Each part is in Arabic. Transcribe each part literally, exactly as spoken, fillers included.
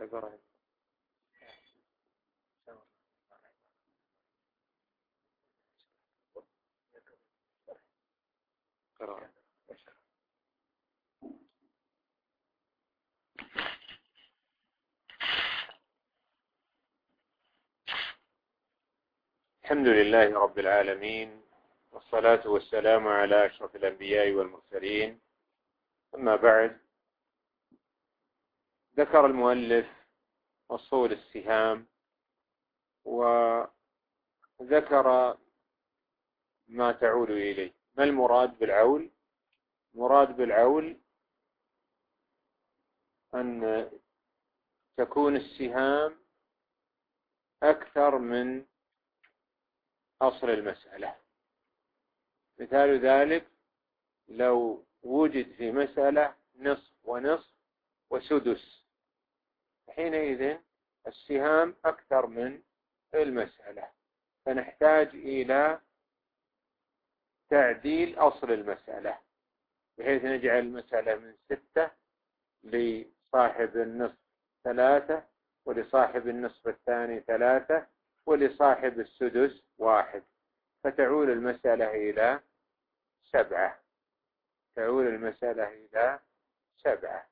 عبارة قراءة. الحمد لله رب العالمين، والصلاة والسلام على أشرف الأنبياء والمرسلين. أما بعد، ذكر المؤلف أصول السهام، وذكر ما تعود إليه. ما المراد بالعول؟ مراد بالعول أن تكون السهام أكثر من أصل المسألة. مثال ذلك لو وجد في مسألة نصف ونصف وسدس، حينئذ السهام أكثر من المسألة، فنحتاج إلى تعديل أصل المسألة بحيث نجعل المسألة من ستة لصاحب النصف ثلاثة، ولصاحب النصف الثاني ثلاثة، ولصاحب السدس واحد، فتعول المسألة إلى سبعة. تعول المسألة إلى سبعة.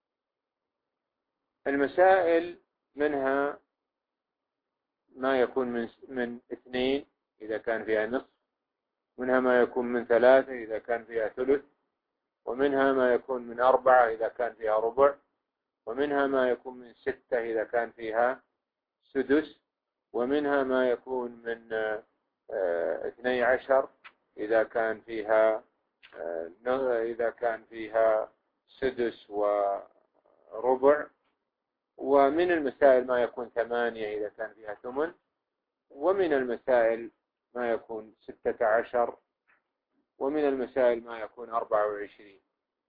المسائل منها ما يكون من من اثنين إذا كان فيها نصف، منها ما يكون من ثلاثة إذا كان فيها ثلث، ومنها ما يكون من أربعة إذا كان فيها ربع، ومنها ما يكون من ستة إذا كان فيها سدس، ومنها ما يكون من اثني عشر إذا كان فيها إذا كان فيها سدس وربع، ومن المسائل ما يكون ثمانية إذا كان فيها ثمن، ومن المسائل ما يكون ستة عشر، ومن المسائل ما يكون أربعة وعشرين.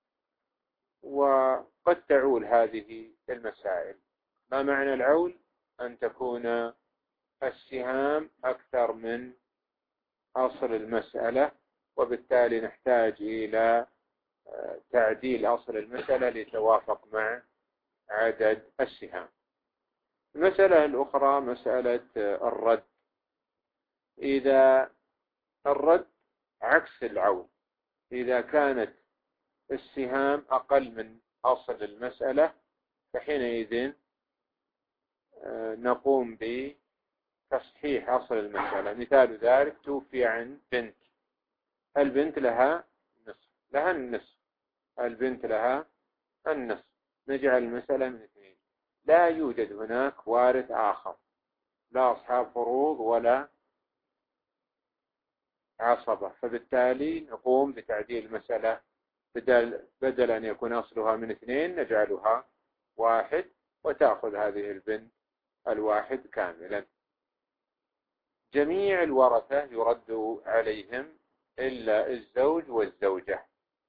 وقد تعول هذه المسائل. ما معنى العول؟ أن تكون السهام أكثر من أصل المسألة، وبالتالي نحتاج إلى تعديل أصل المسألة لتوافق مع عدد السهام. المسألة الأخرى مسألة الرد. إذا الرد عكس العول، إذا كانت السهام أقل من أصل المسألة فحينئذ نقوم بتصحيح أصل المسألة. مثال ذلك توفي عن بنت، البنت لها نصف، لها النصف، البنت لها النصف، نجعل المسألة من اثنين. لا يوجد هناك وارث آخر، لا أصحاب فروض ولا عصبة، فبالتالي نقوم بتعديل المسألة. بدل, بدل أن يكون أصلها من اثنين نجعلها واحد، وتأخذ هذه البنت الواحد كاملا. جميع الورثة يرد عليهم إلا الزوج والزوجة.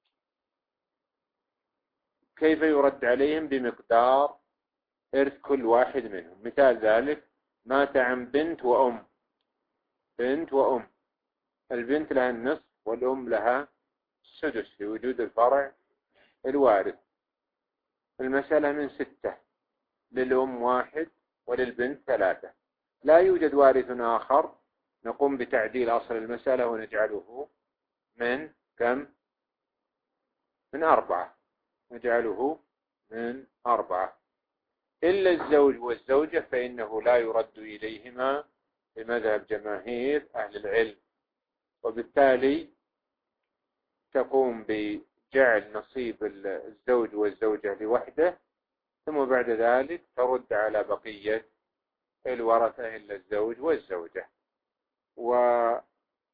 كيف يرد عليهم؟ بمقدار إرث كل واحد منهم. مثال ذلك مات عن بنت وأم، بنت وأم، البنت لها النصف والأم لها السدس في وجود الفرع الوارث. المسألة من ستة، للأم واحد وللبنت ثلاثة، لا يوجد وارث آخر، نقوم بتعديل أصل المسألة ونجعله من كم؟ من أربعة، نجعله من أربعة. إلا الزوج والزوجة فإنه لا يرد إليهما بمذهب جماهير أهل العلم، وبالتالي تقوم بجعل نصيب الزوج والزوجة لوحده، ثم بعد ذلك ترد على بقية الورثة إلا الزوج والزوجة. وهناك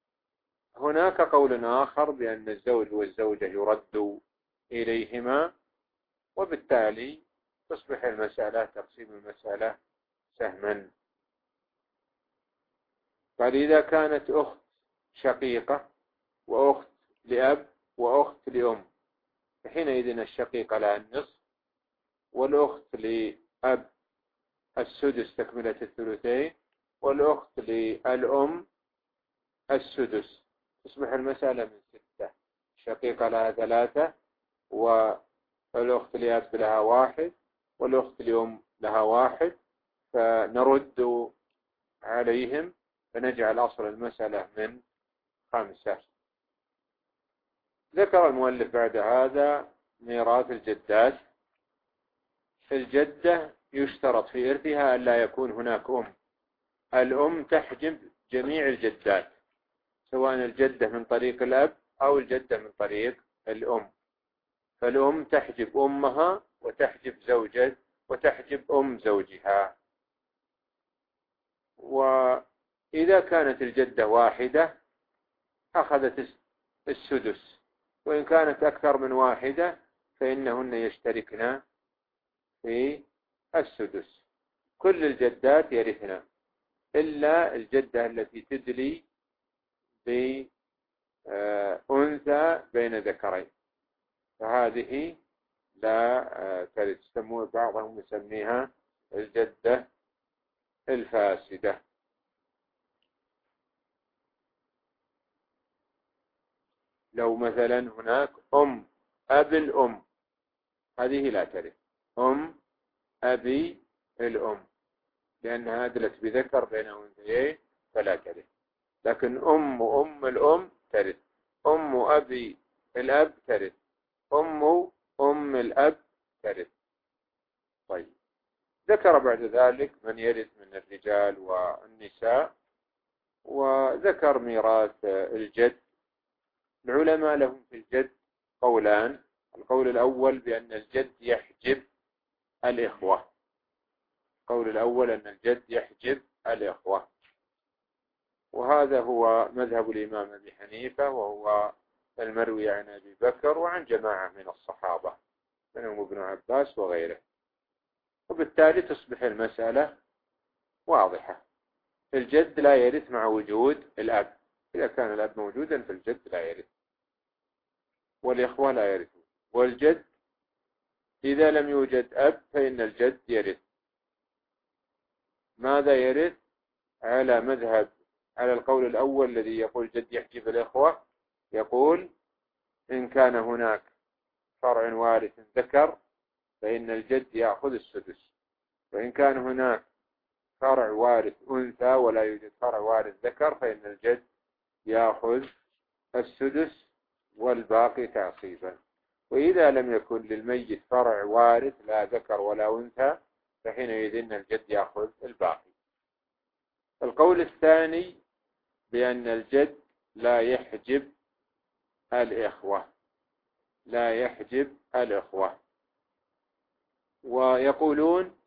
قول آخر بأن الزوج والزوجة يرد إليهما، وبالتالي تصبح المسألة تقسيم المسألة سهما. فإذا كانت أخت شقيقة وأخت لأب وأخت لأم، فحينئذ الشقيقة لها النصف، والأخت لأب السدس تكملة الثلثين، والأخت للأم السدس، تصبح المسألة من ستة. الشقيقة لها ثلاثة، والأخت لأب لها واحد، والأخت لأم لها واحد، فنرد عليهم فنجعل أصل المسألة من خمسة. ذكر المؤلف بعد هذا ميراث الجدات. الجدة يشترط في إرثها أن لا يكون هناك أم. الأم تحجب جميع الجدات، سواء الجدة من طريق الأب أو الجدة من طريق الأم. فالأم تحجب أمها وتحجب زوجة وتحجب أم زوجها. وإذا كانت الجدة واحدة أخذت السدس، وإن كانت أكثر من واحدة فإنهن يشتركن في السدس. كل الجدات يرثن إلا الجدة التي تدلي بأنثى بين ذكرين، فهذه لا ترث. يسمون بعضهم يسميها الجدة الفاسدة. لو مثلا هناك أم أب الأم، هذه لا ترث. أم أبي الأم لأنها أدلت بذكر بين أنثيين فلا ترث. لكن أم أم الأم ترث، أم أبي الأب ترث، أم أم الأب ترث. طيب، ذكر بعد ذلك من يرث من الرجال والنساء، وذكر ميراث الجد. العلماء لهم في الجد قولان. القول الأول بأن الجد يحجب الإخوة. القول الأول أن الجد يحجب الإخوة، وهذا هو مذهب الإمام أبي حنيفة، وهو المروي عن أبي بكر وعن جماعة من الصحابة منهم ابن عباس وغيره. وبالتالي تصبح المسألة واضحة. الجد لا يرث مع وجود الأب. إذا كان الأب موجودا فالجد لا يرث، والإخوة لا يرثون. والجد إذا لم يوجد أب فإن الجد يرث. ماذا يرث؟ على مذهب على القول الأول الذي يقول الجد يحجب الإخوة، يقول إن كان هناك فرع وارث ذكر فإن الجد يأخذ السدس، وإن كان هناك فرع وارث أنثى ولا يوجد فرع وارث ذكر فإن الجد يأخذ السدس والباقي تعصيبا. وإذا لم يكن للميت فرع وارث لا ذكر ولا أنثى فحينئذ الجد يأخذ الباقي. القول الثاني بأن الجد لا يحجب الإخوة، لا يحجب الإخوة، ويقولون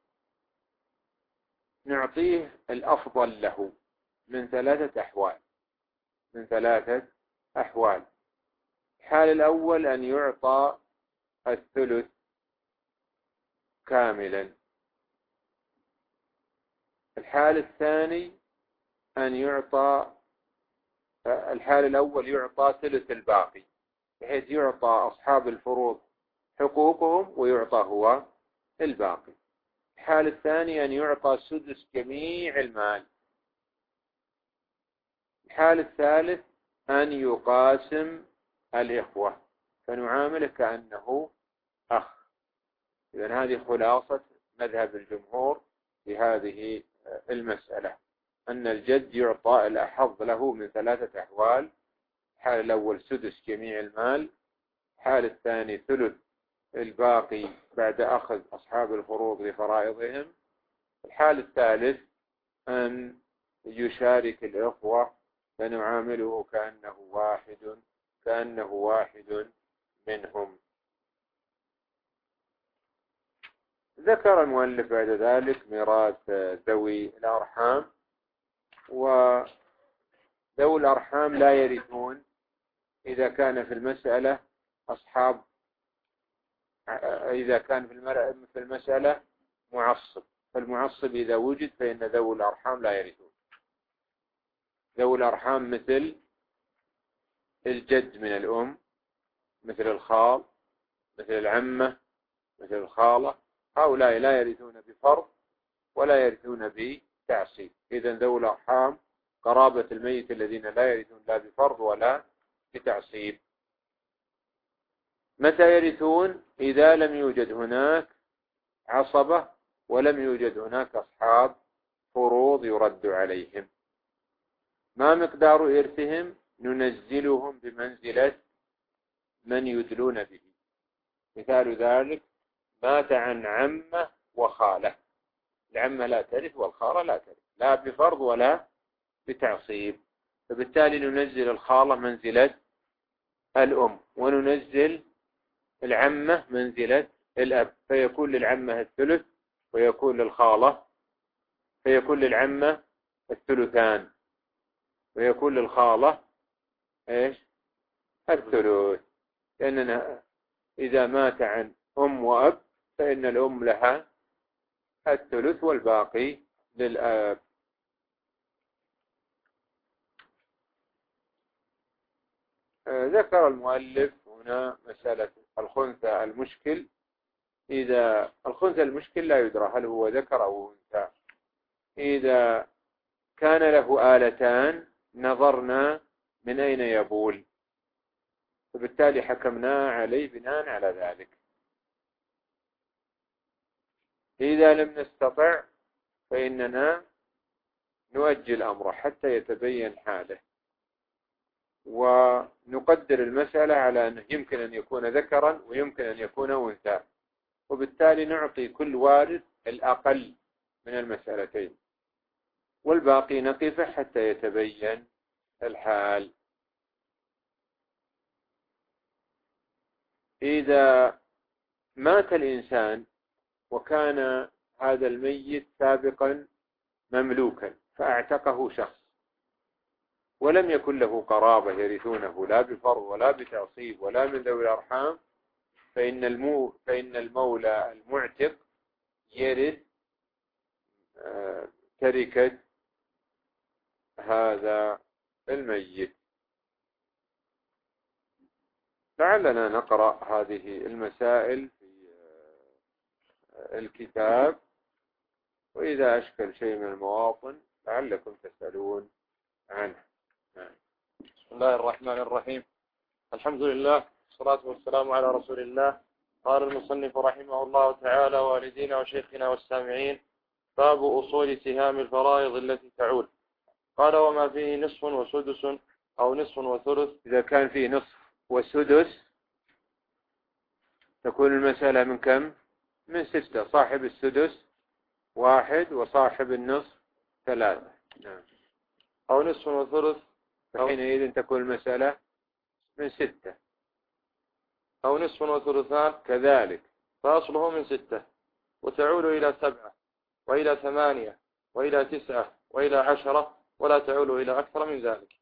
نعطيه الأفضل له من ثلاثة أحوال من ثلاثة أحوال. الحال الأول أن يعطى الثلث كاملا. الحال الثاني أن يعطى الحال الأول يعطى ثلث الباقي، بحيث يعطى أصحاب الفروض حقوقهم ويعطى هو الباقي. الحال الثاني أن يعطى سدس جميع المال. الحال الثالث أن يقاسم الإخوة فنعامله كأنه أخ. إذن هذه خلاصة مذهب الجمهور في هذه المسألة، أن الجد يعطى الأحظ له من ثلاثة أحوال. الحال الأول سدس جميع المال، الحال الثاني ثلث الباقي بعد أخذ أصحاب الفروض لفرائضهم، الحال الثالث أن يشارك الإخوة فنعامله كأنه واحد كأنه واحد منهم. ذكر المؤلف بعد ذلك ميراث ذوي الأرحام. وذوي الأرحام لا يرثون إذا كان في المسألة أصحاب إذا كان في المسألة معصب. فالمعصب إذا وجد فإن ذوي الأرحام لا يرثون. ذوي الأرحام مثل الجد من الأم، مثل الخال، مثل العمة، مثل الخالة، هؤلاء لا يرثون بفرض ولا يرثون بتعصيب. إذن ذوي الأرحام قرابة الميت الذين لا يرثون لا بفرض ولا بتعصيب. متى يرثون؟ إذا لم يوجد هناك عصبة ولم يوجد هناك أصحاب فروض يرد عليهم. ما مقدار إرثهم؟ ننزلهم بمنزلة من يدلون به. مثال ذلك مات عن عمه وخالة، العمة لا ترث والخالة لا ترث، لا بفرض ولا بتعصيب، فبالتالي ننزل الخالة منزلة الأم، وننزل العمة منزلة الأب، فيكون للعمة الثلث ويكون للخالة فيكون للعمة الثلثان ويكون للخالة إيش؟ الثلث. لأننا إذا مات عن أم وأب فإن الأم لها الثلث والباقي للأب. ذكر المؤلف هنا مسألة الخنثى المشكل. إذا الخنثى المشكل لا يدرى هل هو ذكر أو أنثى. إذا كان له آلتان نظرنا من أين يبول، فبالتالي حكمنا عليه بناء على ذلك. إذا لم نستطع فإننا نؤجل أمره حتى يتبين حاله، ونقدر المسألة على أنه يمكن أن يكون ذكرا ويمكن أن يكون أنثى، وبالتالي نعطي كل وارث الأقل من المسألتين، والباقي نقف حتى يتبين الحال. إذا مات الإنسان وكان هذا الميت سابقا مملوكا فأعتقه شخص ولم يكن له قرابة يرثونه لا بفرض ولا بتعصيب ولا من ذوي الأرحام، فإن المو فإن المولى المعتق يرث تركة هذا الميت. لعلنا نقرأ هذه المسائل في الكتاب، وإذا أشكل شيء من المواطن لعلكم تسألون عنه. بسم الله الرحمن الرحيم. الحمد لله والصلاة والسلام على رسول الله. قال المصنف رحمه الله تعالى: والدينا وشيخنا والسامعين. باب أصول سهام الفرائض التي تعول. قال: وما فيه نصف وسدس أو نصف وثلث. إذا كان فيه نصف وسدس تكون المسألة من كم؟ من ستة. صاحب السدس واحد وصاحب النصف ثلاثة. نعم. أو نصف وثلث، فحينئذ تكون المسألة من ستة. أو نصف وثلثان كذلك، فأصله من ستة، وتعول إلى سبعة وإلى ثمانية وإلى تسعة وإلى عشرة، ولا تعول إلى أكثر من ذلك.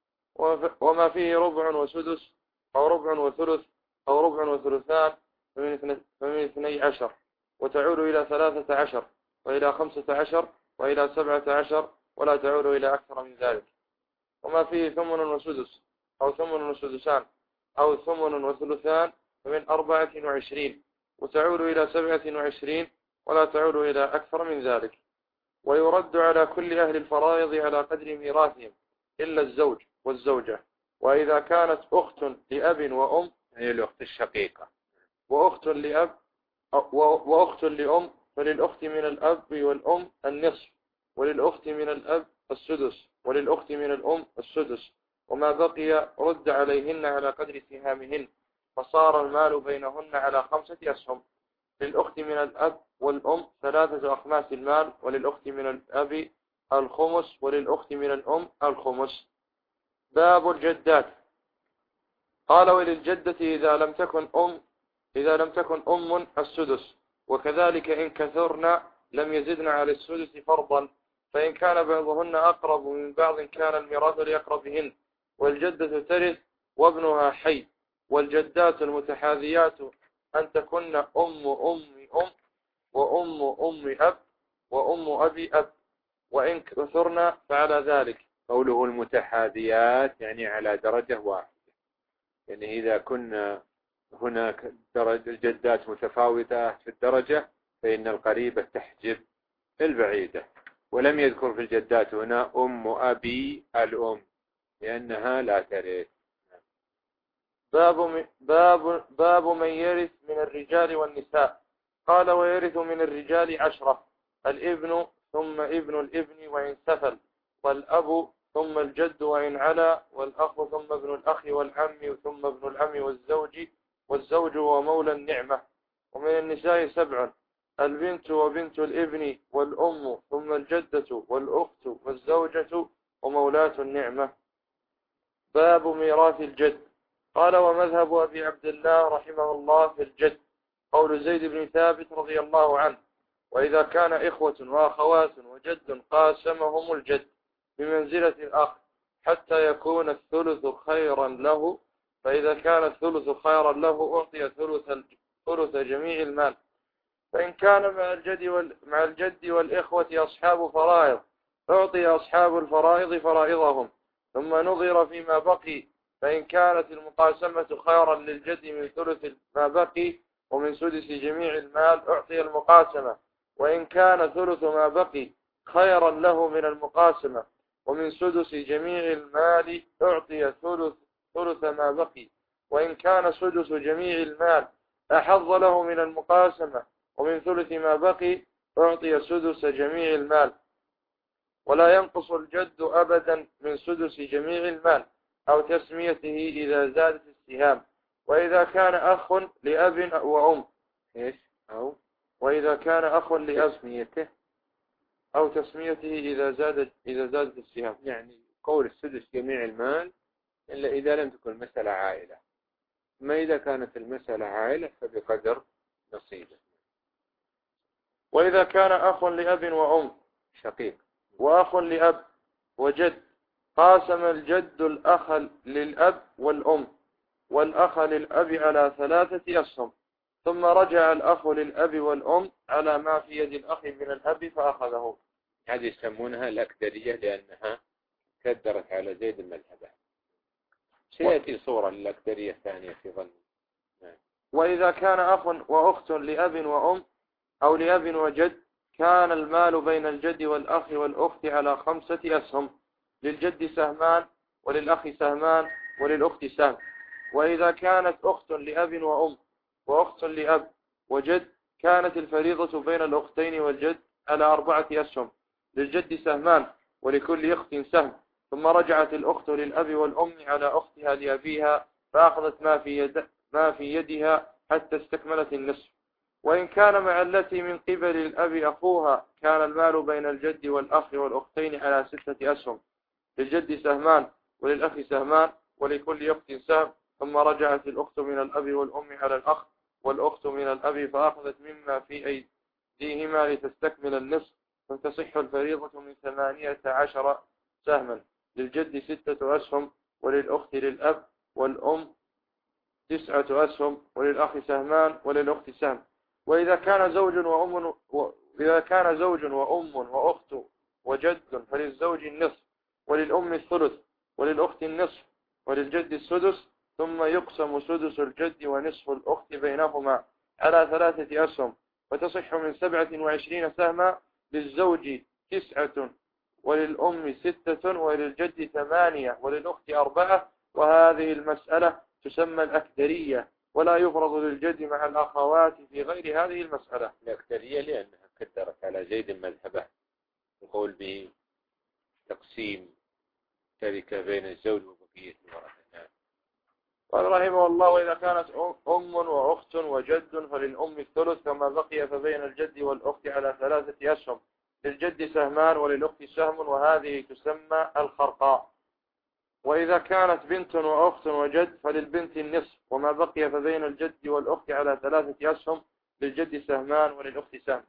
وما فيه ربع وسدس أو ربع وثلث أو ربع وثلثان فمن اثني عشر، وتعول إلى ثلاثة عشر وإلى خمسة عشر وإلى سبعة عشر، ولا تعول إلى أكثر من ذلك. وما فيه ثمن وسدس أو ثمن وسدسان أو ثمن وثلثان فمن أربعة وعشرين، وتعول إلى سبعة وعشرين، ولا تعول إلى أكثر من ذلك. ويرد على كل أهل الفرائض على قدر ميراثهم إلا الزوج والزوجة. وإذا كانت أخت لأب وأم، هي الأخت الشقيقة، وأخت لأب وأخت لأم، فللأخت من الأب والأم النصف، وللأخت من الأب السدس، وللأخت من الأم السدس. وما بقي رد عليهن على قدر سهامهن، فصار المال بينهن على خمسة أسهم. للأخت من الأب والأم ثلاثة أخماس المال، وللأخت من الأب الخمس، وللأخت من الأم الخمس. باب الجدات. قال: وللجدة إذا لم تكن أم إذا لم تكن أم السدس، وكذلك إن كثرنا لم يزدن على السدس فرضا، فإن كان بعضهن أقرب من بعض كان الميراث لأقربهن. والجدة ترث وابنها حي. والجدات المتحاذيات أن تكن أم أم أم وأم أم أب وأم أبي أب، وإن كثرنا فعلى ذلك. قوله المتحاذيات يعني على درجة واحدة، يعني إذا كنا هناك درجة الجدات متفاوتة في الدرجة فإن القريبة تحجب البعيدة. ولم يذكر في الجدات هنا أم أبي الأم لأنها لا ترث. باب باب باب من يرث من الرجال والنساء. قال ويرث من الرجال عشرة: الابن ثم ابن الابن وإن سفل، والأب ثم الجد وإن علا، والأخ ثم ابن الأخ، والعم ثم ابن العم، والزوج والزوج ومولى النعمة. ومن النساء سبع: البنت وبنت الابن والأم ثم الجدة والأخت والزوجة ومولاة النعمة. باب ميراث الجد. قال ومذهب أبي عبد الله رحمه الله في الجد قول زيد بن ثابت رضي الله عنه: وإذا كان إخوة وأخوات وجد قاسمهم الجد بمنزلة الأخ حتى يكون الثلث خيرا له، فإذا كان الثلث خيرا له أعطي ثلث ثلث جميع المال. فإن كان مع الجد مع الجد والإخوة أصحاب فرائض أعطي أصحاب الفرائض فرائضهم، ثم نظر فيما بقي، فإن كانت المقاسمة خيرا للجد من ثلث ما بقي ومن سدس جميع المال أعطي المقاسمة، وإن كان ثلث ما بقي خيرا له من المقاسمة ومن سدس جميع المال أعطي ثلث ثلث ما بقي، وإن كان سدس جميع المال أحظ له من المقاسمة ومن ثلث ما بقي أعطي سدس جميع المال. ولا ينقص الجد أبدا من سدس جميع المال أو تسميته إذا زادت السهام. وإذا كان أخ لأب وأم إيش أو وإذا كان أخ لأب تسميته أو تسميته إذا زادت إذا زادت السهام. يعني قول السدس جميع المال إلا إذا لم تكن مسألة عائلة، ما إذا كانت المسألة عائلة فبقدر نصيبه. وإذا كان أخ لأب وأم شقيق وأخ لأب وجد قاسم الجد الأخ للأب والأم والأخ للأب على ثلاثة أسهم، ثم رجع الأخ للأب والأم على ما في يد الأخ من الأب فأخذه. هذه يسمونها الأكدرية لأنها كدرت على زيد المذهب. سيأتي صورة للأكدرية الثانية في ظن. وإذا كان أخ وأخت لأب وأم أو لأب وجد كان المال بين الجد والأخ والأخت على خمسة أسهم: للجد سهمان، وللأخ سهمان، وللأخت سهم. وإذا كانت أخت لأب وأم وأخت لأب وجد كانت الفريضة بين الأختين والجد على أربعة أسهم: للجد سهمان ولكل أخت سهم. ثم رجعت الأخت للأب والأم على أختها لأبيها فأخذت ما في يد ما في يدها حتى استكملت النصف. وإن كان مع التي من قبل الأب أخوها كان المال بين الجد والأخ والأختين على ستة أسهم: للجد سهمان وللأخ سهمان ولكل أخت سهم. ثم رجعت الأخت من الأب والأم على الأخ والأخت من الأب فأخذت مما في أيديهما لتستكمل النصف، فتصح الفريضة من ثمانية عشر سهما: للجد ستة أسهم وللأخت للأب والأم تسعة أسهم وللأخ سهمان وللأخت سهم. وإذا كان زوج وأم وإذا كان زوج وأم وأخت وجد فللزوج النصف وللأم الثلث وللأخت النصف وللجد السدس، ثم يقسم سدس الجد ونصف الأخت بينهما على ثلاثة أسهم، وتصح من سبعة وعشرين سهما: للزوج تسعة وللأم ستة وللجد ثمانية وللأخت أربعة. وهذه المسألة تسمى الأكدرية، ولا يفرض للجد مع الأخوات في غير هذه المسألة. الأكدرية لأنها كدرت على زيد مذهبه يقول بتقسيم تركة بين الزوج وبقية الورثة. قال رحمه الله: وإذا كانت أم وأخت وجد فللأم الثلث، كما بقي فبين الجد والأخت على ثلاثة أسهم: للجد سهمان وللأخت سهم، وهذه تسمى الخرقاء. وإذا كانت بنت وأخت وجد فللبنت النصف، وما بقي فبين الجد والأخت على ثلاثة أسهم: للجد سهمان وللأخت سهم.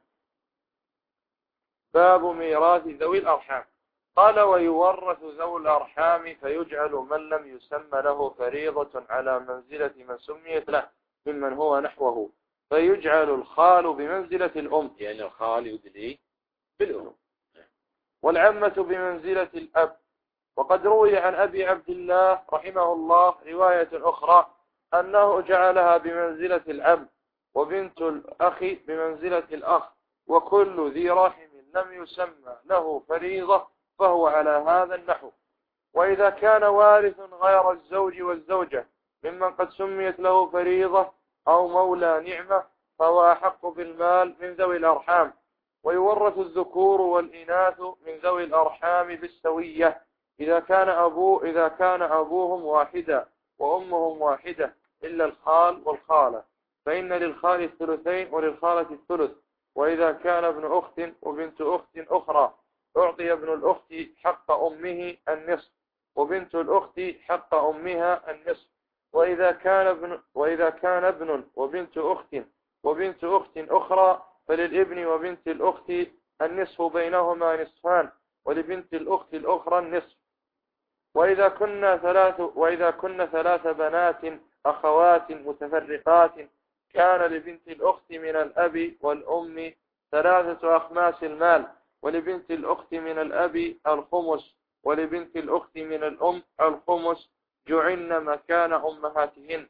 باب ميراث ذوي الأرحام. قال: ويورث ذو الأرحام فيجعل من لم يسمى له فريضة على منزلة من سميت له ممن هو نحوه، فيجعل الخال بمنزلة الأم، يعني الخال يدلي بالأم، والعمة بمنزلة الأب. وقد روي عن أبي عبد الله رحمه الله رواية أخرى أنه جعلها بمنزلة العم، وبنت الأخ بمنزلة الأخ، وكل ذي رحم لم يسمى له فريضة فهو على هذا النحو. وإذا كان وارث غير الزوج والزوجة ممن قد سميت له فريضة أو مولى نعمة فهو أحق بالمال من ذوي الأرحام. ويورث الذكور والإناث من ذوي الأرحام بالسوية إذا كان أبوه إذا كان أبوهم واحدا وأمهم واحدة إلا الخال والخالة، فإن للخال الثلثين وللخالة الثلث. وإذا كان ابن أخت وبنت أخت أخرى أعطي ابن الأخت حق أمه النصف وبنت الأخت حق أمها النصف. وإذا كان ابن وإذا كان ابن وبنت أخت وبنت أخت أخرى فللابن وبنت الأخت النصف بينهما نصفان ولبنت الأخت الأخرى النصف. وإذا كنا ثلاث وإذا كنا ثلاث بنات أخوات متفرقات كان لبنت الأخت من الأب والأم ثلاثة أخماس المال ولبنت الأخت من الأب الخمس ولبنت الأخت من الأم الخمس جعلن مكان أمهاتهن.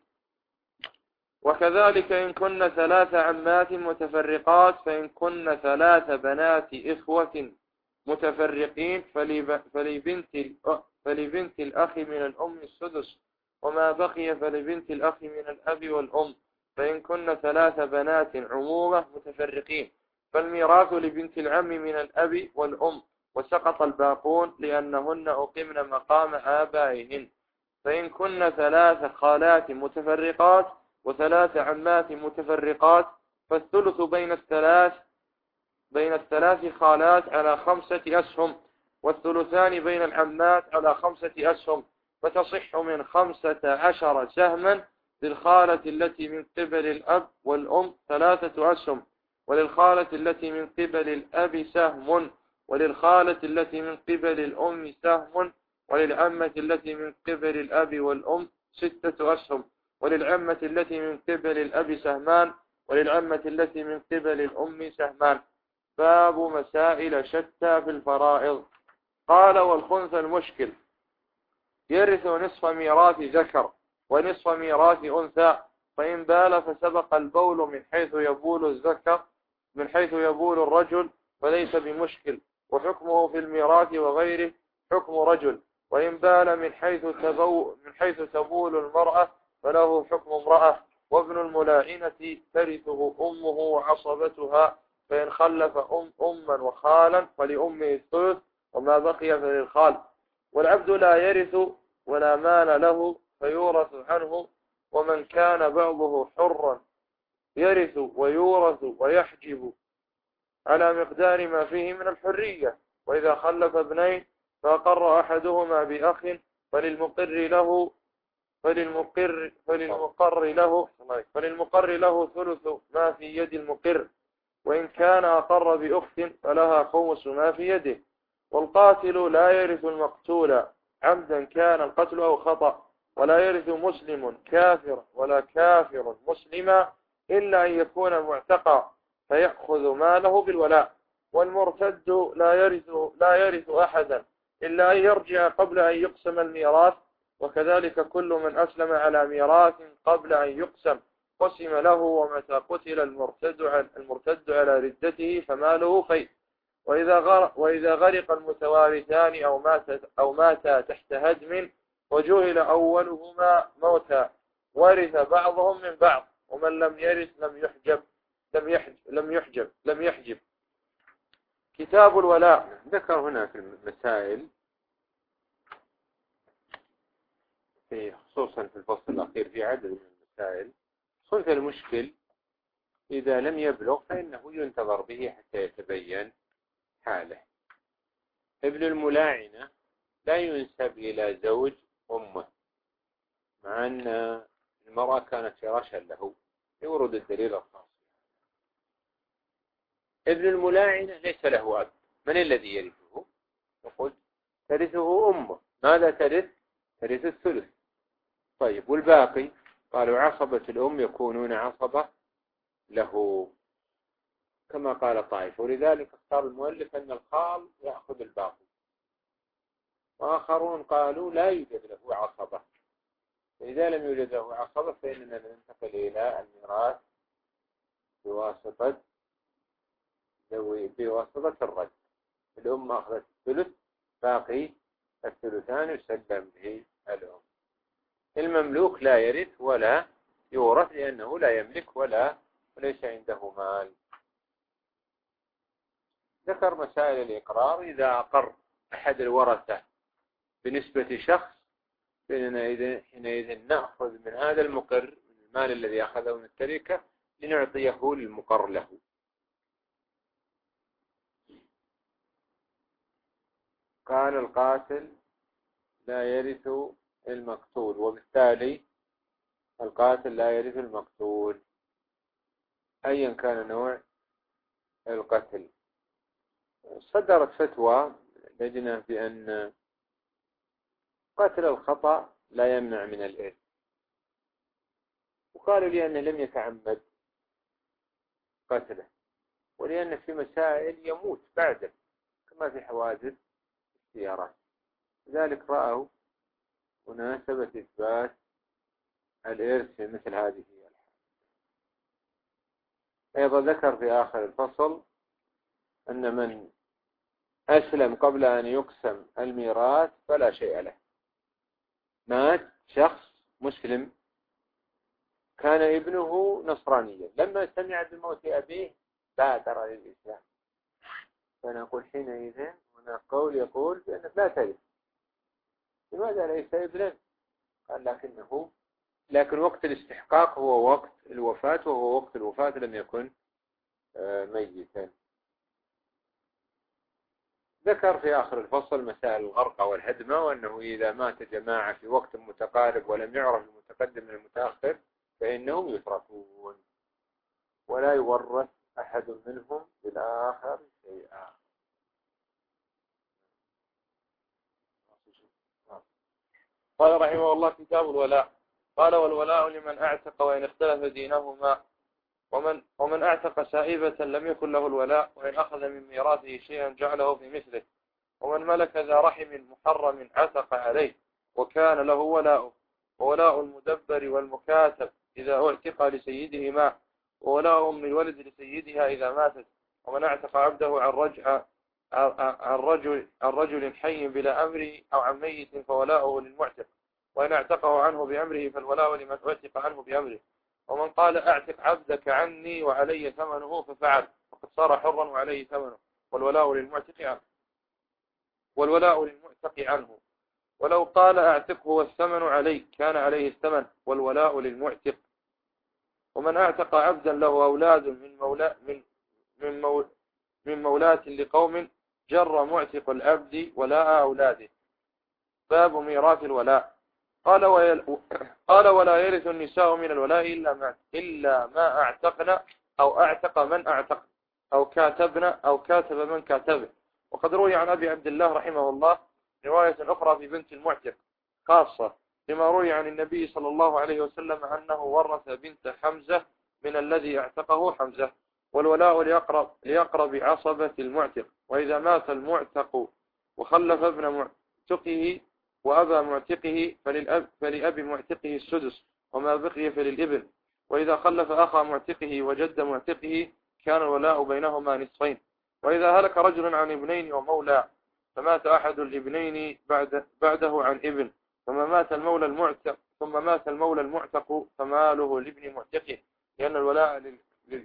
وكذلك إن كن ثلاث عمات متفرقات فإن كن ثلاث بنات إخوة متفرقين فلبنت فلبنت الأخ من الأم السدس وما بقي فلبنت الأخ من الأب والأم. فإن كن ثلاث بنات عمومة متفرقين فالميراث لبنت العم من الأب والأم وسقط الباقون لأنهن أقمن مقام آبائهن. فإن كن ثلاث خالات متفرقات وثلاث عمات متفرقات فالثلث بين الثلاث بين الثلاث خالات على خمسة أسهم والثلثان بين العمات على خمسة أسهم، فتصح من خمسة عشر سهما للخالة التي من قبل الأب والأم ثلاثة أسهم وللخالة التي من قبل الأب سهم وللخالة التي من قبل الأم سهم وللعمة التي من قبل الأب والأم ستة أسهم وللعمة التي من قبل الأب سهمان وللعمة التي من قبل الأم سهمان. باب مسائل شتى في الفرائض. قال والخنثى المشكل يرث نصف ميراث ذكر ونصف ميراث أنثى فإن بال فسبق البول من حيث يبول الذكر من حيث يبول الرجل فليس بمشكل وحكمه في الميراث وغيره حكم رجل. وإن بال من حيث تبو من حيث تبول المرأة فله حكم امرأة. وابن الملاعنة ترثه أمه وعصبتها فإن خلف أم أما وخالا فلأمه الثلث وما بقي فللخال. والعبد لا يرث ولا مال له فيورث عنه. ومن كان بعضه حرا يرث ويورث ويحجب على مقدار ما فيه من الحرية. وإذا خلف ابنين فأقر أحدهما بأخ فللمقر له فللمقر فللمقر له فللمقر له ثلث ما في يد المقر. وإن كان أقر بأخت فلها خمس ما في يده. والقاتل لا يرث المقتول عمدا كان القتل أو خطأ ولا يرث مسلم كافر ولا كافر مسلما إلا أن يكون معتقى فيأخذ ماله بالولاء. والمرتد لا يرث لا يرث أحدا إلا أن يرجع قبل أن يقسم الميراث. وكذلك كل من أسلم على ميراث قبل أن يقسم قسم له. ومتى قتل المرتد المرتد على ردته فماله فيء. وإذا غرق وإذا غرق المتوارثان أو مات أو ماتا تحت هدم وجهل أولهما موتا ورث بعضهم من بعض. ومن لم يرث لم يحجب لم يحجب لم يحجب لم يحجب. كتاب الولاء. ذكر هنا في المسائل في خصوصا في الفصل الأخير في عدد من المسائل. خنثى المشكل إذا لم يبلغ فإنه ينتظر به حتى يتبين حاله. ابن الملاعنة لا ينسب إلى زوج أمه مع أن المرأة كانت فراشا له يورد الدليل الخاص. ابن الملاعنة ليس له أب. من الذي يرثه؟ يقول ترثه أمه. ماذا ترث؟ ترث الثلث. طيب والباقي؟ قالوا عصبة الأم يكونون عصبة له كما قال طائف. ولذلك اختار المؤلف أن الخال يأخذ الباقي. وآخرون قالوا لا يوجد له عصبة. إذا لم يوجد له عصبة فإننا ننتقل إلى الميراث بواسطة بواسطة الرجل. الأم أخذت الثلث باقي الثلثان يسلم به الأم. المملوك لا يرث ولا يورث لأنه لا يملك ولا وليس عنده مال. ذكر مسائل الإقرار: إذا أقر أحد الورثة بنسبة شخص فإننا حينئذ نأخذ من هذا المقر من المال الذي أخذه من التركة لنعطيه للمقر له. قال: القاتل لا يرث المقتول، وبالتالي القاتل لا يرث المقتول أيا كان نوع القتل. صدرت فتوى لجنة بأن قتل الخطأ لا يمنع من الإرث، وقالوا لي أنه لم يتعمد قتله، ولأن في مسائل يموت بعده كما في حوادث السيارات، لذلك رأوا مناسبة إثبات الإرث في مثل هذه الحالة. أيضا ذكر في آخر الفصل أن من أسلم قبل أن يقسم الميراث فلا شيء له. مات شخص مسلم كان ابنه نصرانيا، لما سمع بموت أبيه بادر للإسلام، فنقول حينئذ هناك قول يقول بأنك لا ترث. لماذا ليس ابنا؟ قال: لكنه لكن وقت الاستحقاق هو وقت الوفاة، وهو وقت الوفاة لم يكن ميتا. ذكر في آخر الفصل مسائل الغرق والهدمة، وأنه إذا مات جماعة في وقت متقارب ولم يعرف المتقدم من المتأخر فإنهم يتركون ولا يورث أحد منهم بالآخر شيئا. قال رحمه الله: كتاب الولاء. قال: والولاء لمن اعتق وإن اختلف دينهما، ومن, ومن اعتق سائبة لم يكن له الولاء، وإن أخذ من ميراثه شيئا جعله في مثله. ومن ملك ذا رحم محرم عتق عليه وكان له ولاء، وولاء المدبر والمكاتب إذا اعتق لسيدهما، وولاء أم الولد لسيدها إذا ماتت. ومن اعتق عبده عن رجع عن رجل, عن رجل حي بلا أمره أو عن ميت فولاؤه للمعتق، وإن اعتقه عنه بأمره فالولاء لمن اعتق عنه بأمره. ومن قال: اعتق عبدك عني وعلي ثمنه ففعل، فقد صار حرا وعليه ثمنه، والولاء للمعتق عنه والولاء للمعتق عنه. ولو قال: اعتقه والثمن علي كان عليه الثمن، والولاء للمعتق. ومن اعتق عبدا له أولاد من مولا من من مول من مولاة لقوم جر معتق العبد ولاء أولاده. باب ميراث الولاء. قال ويل... قال: ولا يرث النساء من الولاء إلا ما إلا ما اعتقنا أو اعتق من اعتق أو كاتبنا أو كاتب من كاتبه. وقد روي عن أبي عبد الله رحمه الله رواية أخرى في بنت المعتق خاصة لما روي عن النبي صلى الله عليه وسلم أنه ورث بنت حمزة من الذي اعتقه حمزة. والولاء ليقرب, ليقرب عصبة المعتق. وإذا مات المعتق وخلف ابن معتقه وأبا معتقه فللأب فلأب معتقه السدس، وما بقي فللابن. وإذا خلف أخا معتقه وجد معتقه كان الولاء بينهما نصفين. وإذا هلك رجل عن ابنين ومولى فمات أحد الابنين بعد بعده عن ابن ثم مات المولى المعتق ثم مات المولى المعتق فماله لابن معتقه، لأن الولاء لل... لل...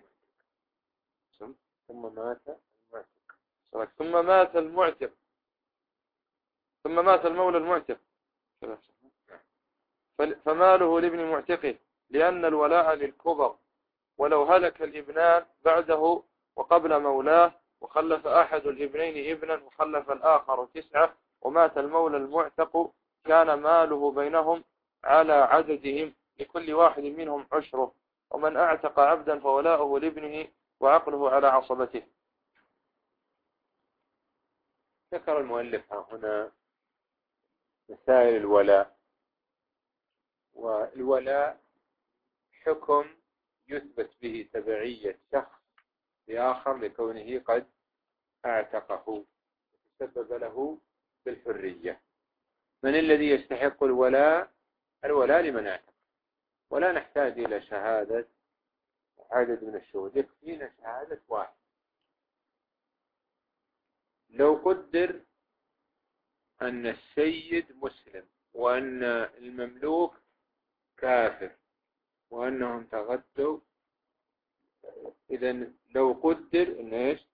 ثم مات المعتق ثم مات المعتق ثم مات المولى المعتق فماله لابن معتقه، لأن الولاء للكبر. ولو هلك الابنان بعده وقبل مولاه وخلف أحد الابنين ابنا وخلف الآخر تسعة ومات المولى المعتق كان ماله بينهم على عددهم لكل واحد منهم عشره. ومن اعتق عبدا فولاؤه لابنه وعقله على عصبته. ذكر المؤلف هنا مسائل الولاء. والولاء حكم يثبت به تبعية شخص لآخر لكونه قد اعتقه وتسبب له بالحرية. من الذي يستحق الولاء؟ الولاء لمن اعتق، ولا نحتاج إلى شهادة عدد من الشهود، يكفينا شهادة واحد. لو قدر أن السيد مسلم وأن المملوك كافر وأنهم تغدوا إذا لو قدر إن إيش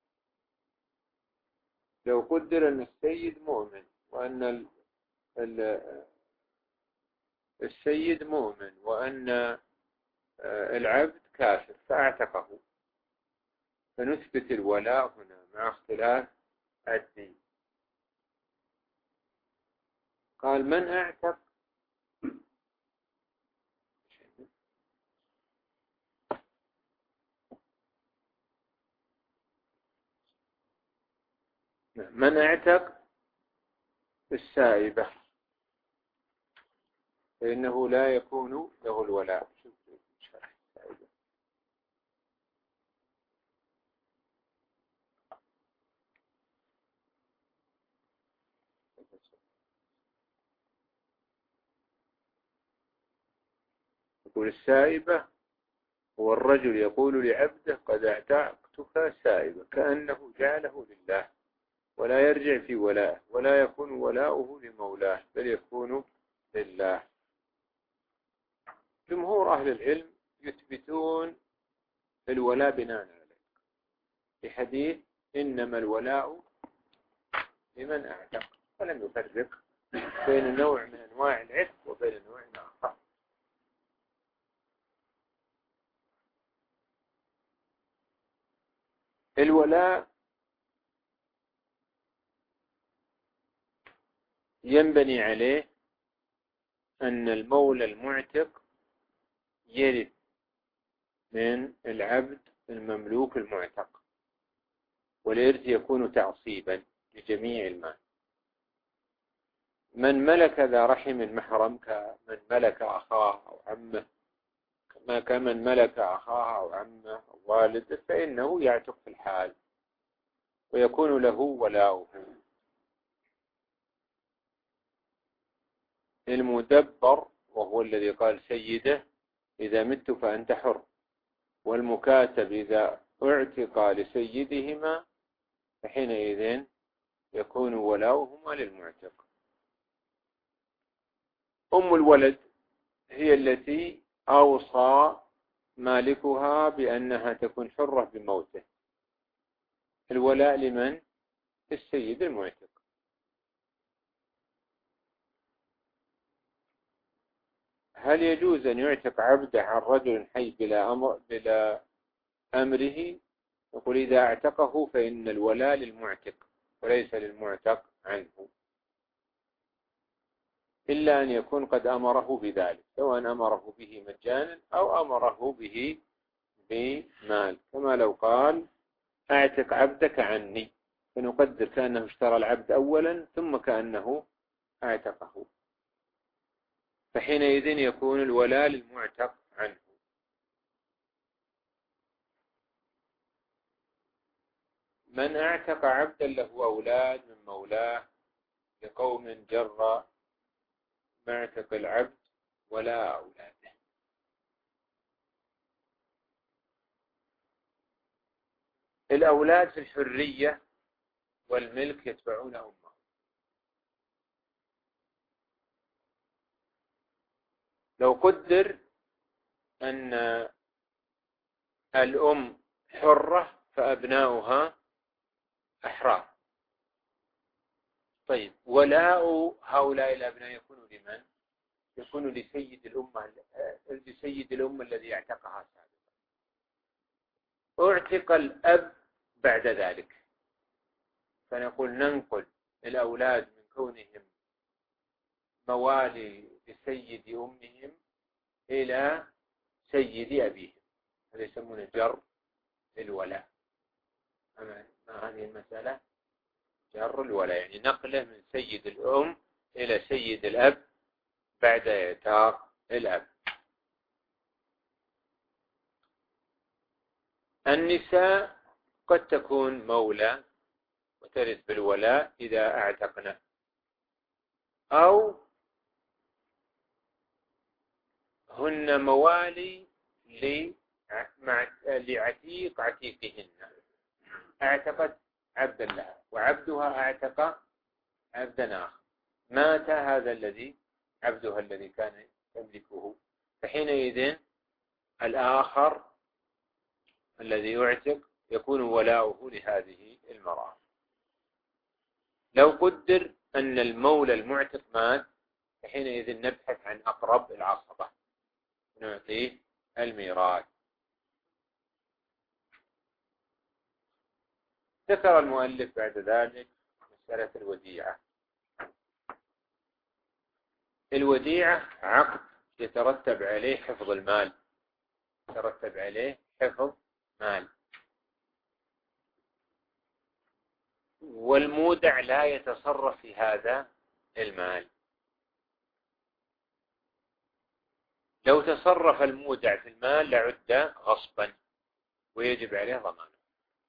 لو قدر أن السيد مؤمن وأن ال... ال... السيد مؤمن وأن العبد كافر فاعتقه، فنثبت الولاء هنا مع اختلاف الدين. قال من اعتق من اعتق السائبة فإنه لا يكون له الولاء. يقول السائبة هو الرجل يقول لعبده قد اعتقتك سائبة، كأنه جعله لله ولا يرجع في ولاءه، ولا يكون ولاؤه لمولاه بل يكون لله. جمهور أهل العلم يثبتون الولاء بناء عليه في حديث إنما الولاء لمن أعتق، ولم يفرق بين نوع من أنواع العتق وبين نوع آخر. الولاء ينبني عليه أن المولى المعتق يرث من العبد المملوك المعتق، والإرث يكون تعصيبا لجميع المال. من ملك ذا رحم محرم كمن ملك أخاه أو عمه، كما كمن ملك أخاه أو عمه أو والده، فإنه يعتق في الحال ويكون له ولاؤه. المدبر وهو الذي قال سيده إذا مت فأنت حر، والمكاتب إذا اعتق لسيدهما فحينئذ يكون ولاؤهما للمعتق. أم الولد هي التي أوصى مالكها بأنها تكون حرة بموته، الولاء لمن؟ السيد المعتق. هل يجوز أن يعتق عبده عن رجل حي بلا أمر بلا أمره؟ يقول إذا اعتقه فإن الولاء للمعتق وليس للمعتق عنه، إلا أن يكون قد أمره بذلك، سواء أمره به مجانا أو أمره به بمال، كما لو قال أعتق عبدك عني، فنقدر كأنه اشترى العبد أولا ثم كأنه اعتقه، فحينئذ يكون الولاء للمعتق عنه. من اعتق عبدا له أولاد من مولاه لقوم جر معتق العبد ولا أولاده. الأولاد في الحرية والملك يتبعون أمهم. لو قدر أن الأم حرة فأبناؤها أحرار، طيب ولاء هؤلاء الأبناء يكون لمن؟ يكون لسيد الأمة لسيد الأمة الذي اعتقها سابقا. اعتق الأب بعد ذلك، فنقول ننقل الأولاد من كونهم موالي لسيد أمهم إلى سيد أبيهم، هذا يسمونه جر الولاء. ما هذه المسألة؟ جر الولاء، يعني نقله من سيد الأم إلى سيد الأب بعد إعتاق الأب. النساء قد تكون مولى وترث بالولاء إذا اعتقنا، أو هن موالي لعتيق عتيقهن، اعتقت عبدا لها وعبدها اعتق عبدا آخر، مات هذا الذي عبدها الذي كان يملكه، فحينئذ الآخر الذي يعتق يكون ولاؤه لهذه المرأة. لو قدر أن المولى المعتق مات فحينئذ نبحث عن أقرب العصبة ونعطيه الميراث. ذكر المؤلف بعد ذلك مسألة الوديعة. الوديعة عقد يترتب عليه حفظ المال، يترتب عليه حفظ مال، والمودع لا يتصرف في هذا المال. لو تصرف المودع في المال لعد غصبا ويجب عليه ضمانه.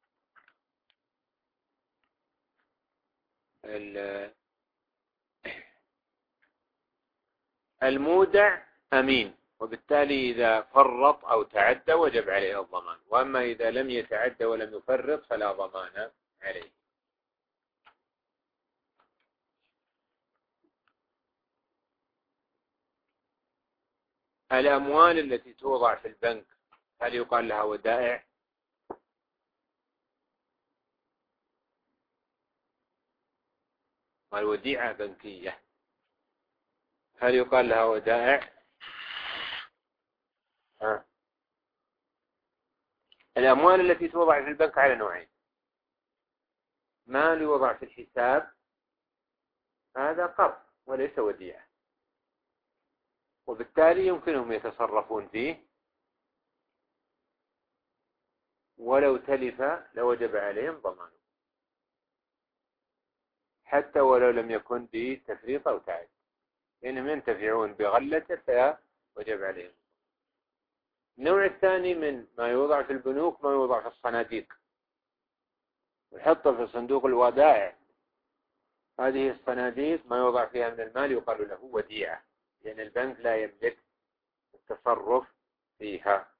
المودع أمين، وبالتالي إذا فرط أو تعدى وجب عليه الضمان، وأما إذا لم يتعدى ولم يفرط فلا ضمان عليه. الأموال التي توضع في البنك هل يقال لها ودائع؟ والوديعة بنكية، هل يقال لها ودائع؟ ها. الأموال التي توضع في البنك على نوعين: مال يوضع في الحساب هذا قرض وليس وديعة، وبالتالي يمكنهم يتصرفون فيه، ولو تلف لوجب عليهم ضمانه حتى ولو لم يكن بتفريط أو تعد، لأنهم ينتفعون بغلته فوجب عليهم. النوع الثاني من ما يوضع في البنوك ما يوضع في الصناديق ويحطه في صندوق الودائع. هذه الصناديق ما يوضع فيها من المال يقال له وديعة، لأن البنك لا يملك التصرف فيها.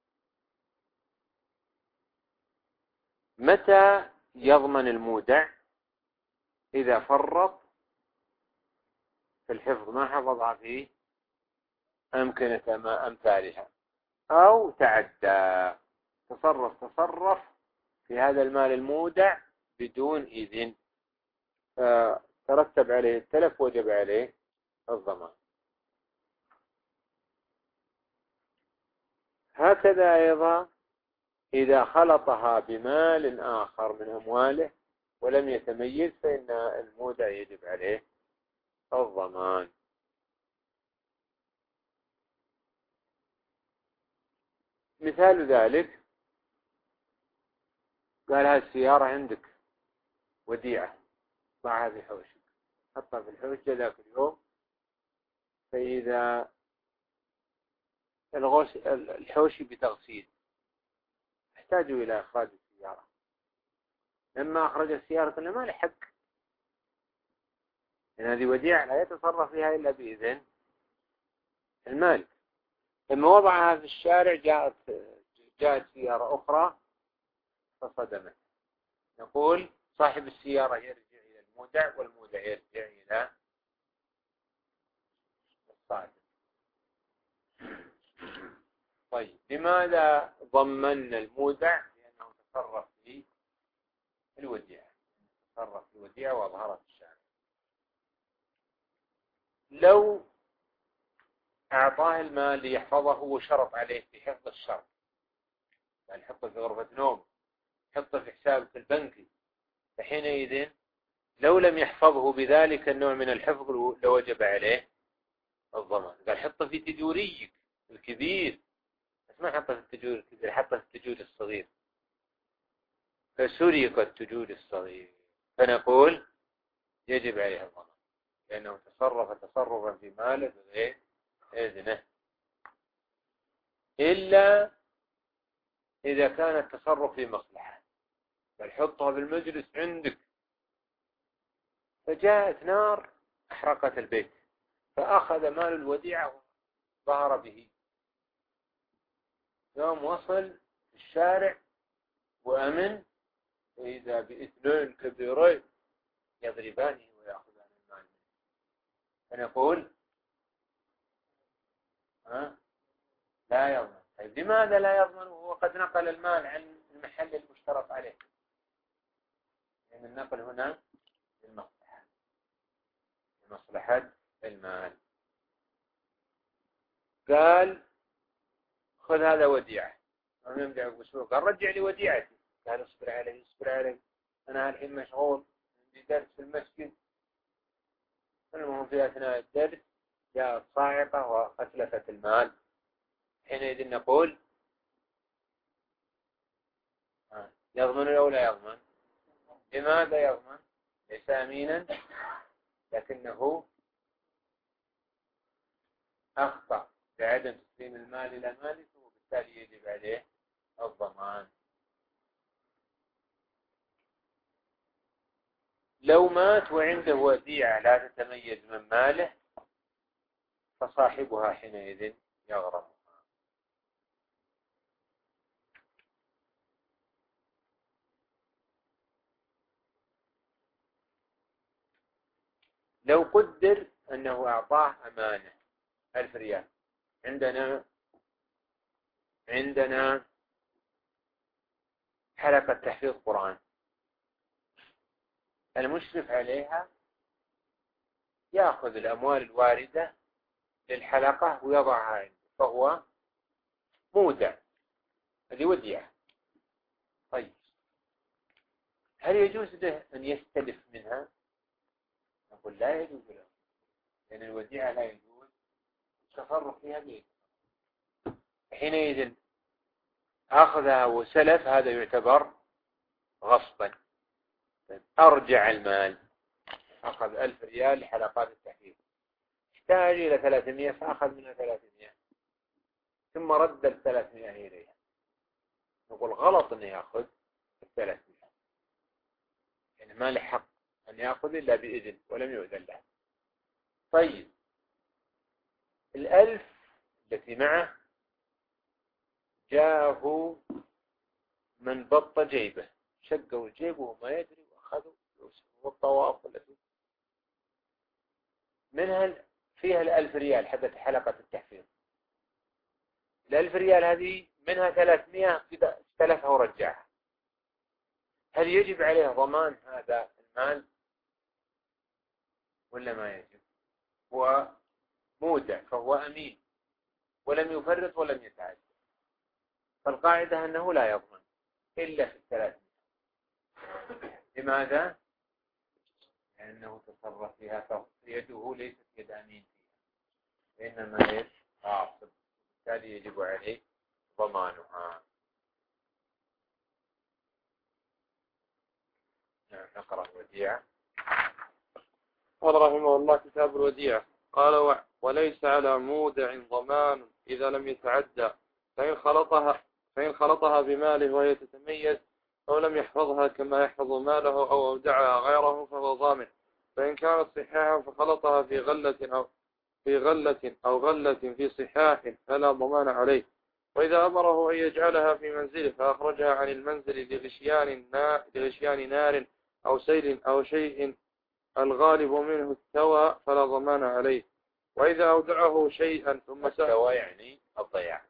متى يضمن المودع؟ إذا فرط في الحفظ ما حفظها في أمكنة أمثالها، أو تعدى تصرف تصرف في هذا المال المودع بدون إذن فترتب عليه التلف وجب عليه الضمان. هكذا أيضا إذا خلطها بمال آخر من أمواله ولم يتميز فإن المودع يجب عليه الضمان. مثال ذلك قال هذه السيارة عندك وديعة، ضعها في حوشك، حطها في الحوش ذاك اليوم، فإذا الغوش الحوشي بتغسيل احتاجوا إلى إخراج السيارة، لما أخرج السيارة قلنا ما له حق، لأن هذه وديعة لا يتصرف فيها إلا بإذن المالك. لما وضعها في الشارع جاءت جاءت سيارة أخرى فصدمت، نقول صاحب السيارة يرجع إلى المودع والمودع يرجع إلى الصادق. طيب لماذا ضمن المودع؟ لأنه تصرف في الوديعة، تصرف في الوديعة وأظهرها في الشارع. لو أعطاه المال ليحفظه وشرط عليه في حفظ الشرط، يعني حطه في غرفة نوم، حطه في حسابك البنكي، فحينئذ لو لم يحفظه بذلك النوع من الحفظ لوجب عليه الضمان. قال حطه في تجوريك الكبير، بس ما حطه في التجور الكبير، حطه في التجور الصغير، فسرق التجور الصغير، فنقول يجب عليه الضمان لأنه تصرف تصرفا في ماله بغير إذنه، إلا إذا كان التصرف في مصلحة. بل حطها بالمجلس عندك، فجاءت نار أحرقت البيت فأخذ مال الوديعة وظهر به، يوم وصل في الشارع وأمن وإذا باثنين كبيرين يضربانه ويأخذان المال، فنقول ها لا يضمن طيب لماذا لا يضمن وهو قد نقل المال عن المحل المشترط عليه؟ لأن يعني النقل هنا للمصلحة لمصلحة المال. قال خذ هذا وديعة، أنا يمدع بسوق، قال رجع لي وديعتي. قال اصبر علي اصبر علي أنا الحين مشغول عندي درس في المسجد. المهم في أثناء الدرس جاءت صاعقة وأتلفت المال. حينئذ نقول يضمن أو لا يضمن؟ لماذا يضمن؟ ليس أمينا لكنه أخطأ بعدم تسليم المال إلى مالكه وبالتالي يجب عليه الضمان. لو مات وعنده وديعة لا تتميز من ماله فصاحبها حينئذ يغرمها. لو قدر أنه أعطاه أمانة ألف ريال، عندنا عندنا حلقة تحفيظ قرآن، المشرف عليها يأخذ الأموال الواردة للحلقة ويضعها عنده فهو مودع، هذه وديعة. طيب هل يجوز له أن يستلف منها؟ نقول لا يجوز له، لأن الوديعة لا يجوز التصرف فيها بيده. حينئذ أخذها وسلف هذا يعتبر غصبا. أرجع المال، أخذ ألف ريال لحلقات التحفيظ، احتاج إلى ثلاثمائة فأخذ منها ثلاثمائة ثم رد الثلاثمائة إليها. نقول غلط أن يأخذ الثلاثمائة، يعني ما له حق أن يأخذ إلا بإذن ولم يؤذن له. طيب الألف التي معه جاءه من بط جيبه، شقوا جيبه وما يدري وأخذوا فلوسه والطواف التي منها فيها الألف ريال حدث حلقة التحفيظ. الألف ريال هذه منها ثلاثمائة استلفها ورجعها. هل يجب عليه ضمان هذا المال ولا ما يجب؟ هو مودع فهو أمين ولم يفرط ولم يتعدى، فالقاعدة أنه لا يضمن إلا في الثلاثمائة. لماذا؟ لأنه تصرف فيها فيده ليست يد أمين فيها، إنما يد غاصب، بالتالي يجب عليه ضمانها. نقرأ الوديعة. قال رحمه الله كتاب الوديعة. قال وليس على مودع ضمان إذا لم يتعدى، فإن خلطها فإن خلطها بماله وهي تتميز أو لم يحفظها كما يحفظ ماله أو أودعها غيره فهو ضامن. فإن كانت صحاحا فخلطها في غلة أو في غلة أو غلة في صحاح فلا ضمان عليه. وإذا أمره أن يجعلها في منزله فأخرجها عن المنزل لغشيان نار, لغشيان نار أو سيل أو شيء الغالب منه التوى فلا ضمان عليه. وإذا أودعه شيئا ثم سأله يعني الضياع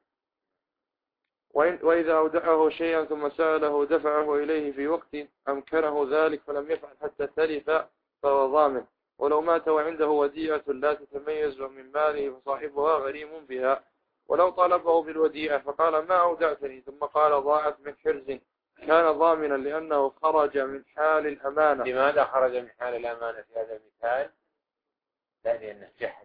وإذا أودعه شيئا ثم سأله دفعه إليه في وقت أمكنه ذلك فلم يفعل حتى تلف فهو ضامن. ولو مات وعنده وديعة لا تتميز من ماله فصاحبها غريم بها. ولو طالبه بالوديعة فقال ما أودعتني ثم قال ضاعت من حرز كان ضامنا لأنه خرج من حال الأمانة. لماذا خرج من حال الأمانة في هذا المثال؟ لأنه جحد.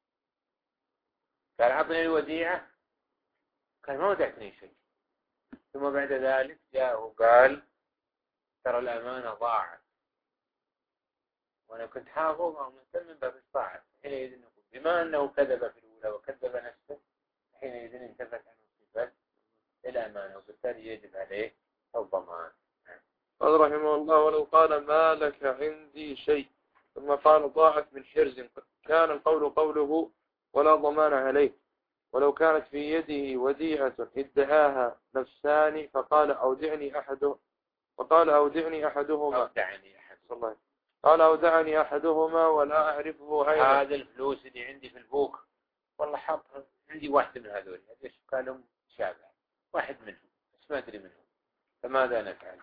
قال عطني الوديعة، قال ما ودعتني شيء، ثم بعد ذلك جاءه وقال ترى الأمانة ضاعت وأنا كنت حافظها ومهتم من باب الطاعة. حينئذ نقول بما أنه كذب في الأولى وكذب نفسه حينئذ انتفت عنه صفة الأمانة وبالتالي يجب عليه الضمان. قال رحمه الله ولو قال ما لك عندي شيء ثم قال ضاعت من حرز كان القول قوله ولا ضمان عليه. ولو كانت في يده وديعة ادعاها نفسان فقال أودعني أحد فقال أودعني أحدهما أودعني أحد الله قال أودعني أحدهما ولا أعرفه عينا. هذا الفلوس اللي عندي في البوك والله حاطها عندي واحدة من هذول، هذول قالوا متشابه واحد منهم بس ما أدري منهم، فماذا نفعل؟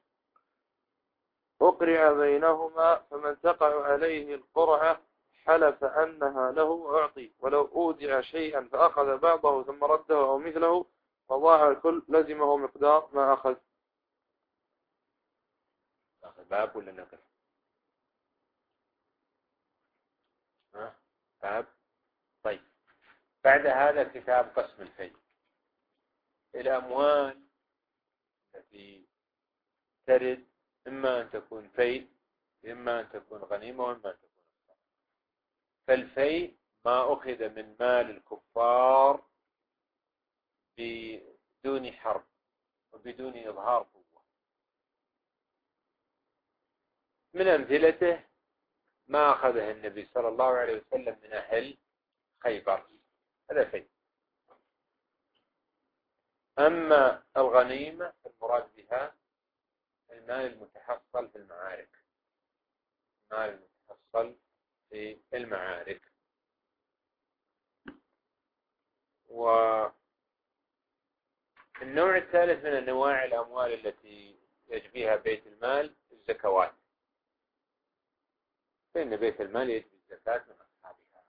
أقرع بينهما فمن تقع عليه القرعة حلف أنها له أعطي، ولو أودع شيئا فأخذ بعضه ثم رده أو مثله فضاع الكل لزمه مقدار ما أخذ. أخذ باب ولا نقل؟ ها باب. طيب بعد هذا كتاب قسم الفيء. الأموال التي ترد إما أن تكون فيء إما أن تكون غنيمة وإما أن تكون خسارة. فالفيء ما أخذ من مال الكفار بدون حرب وبدون إظهار قوة. من أمثلته ما أخذه النبي صلى الله عليه وسلم من أهل خيبر، هذا فيء. أما الغنيمة المراد بها المال المتحصل في المعارك، المال المتحصل في المعارك. والنوع الثالث من أنواع الأموال التي يجبيها بيت المال الزكوات، فإن بيت المال يجبي الزكاة من أصحابها.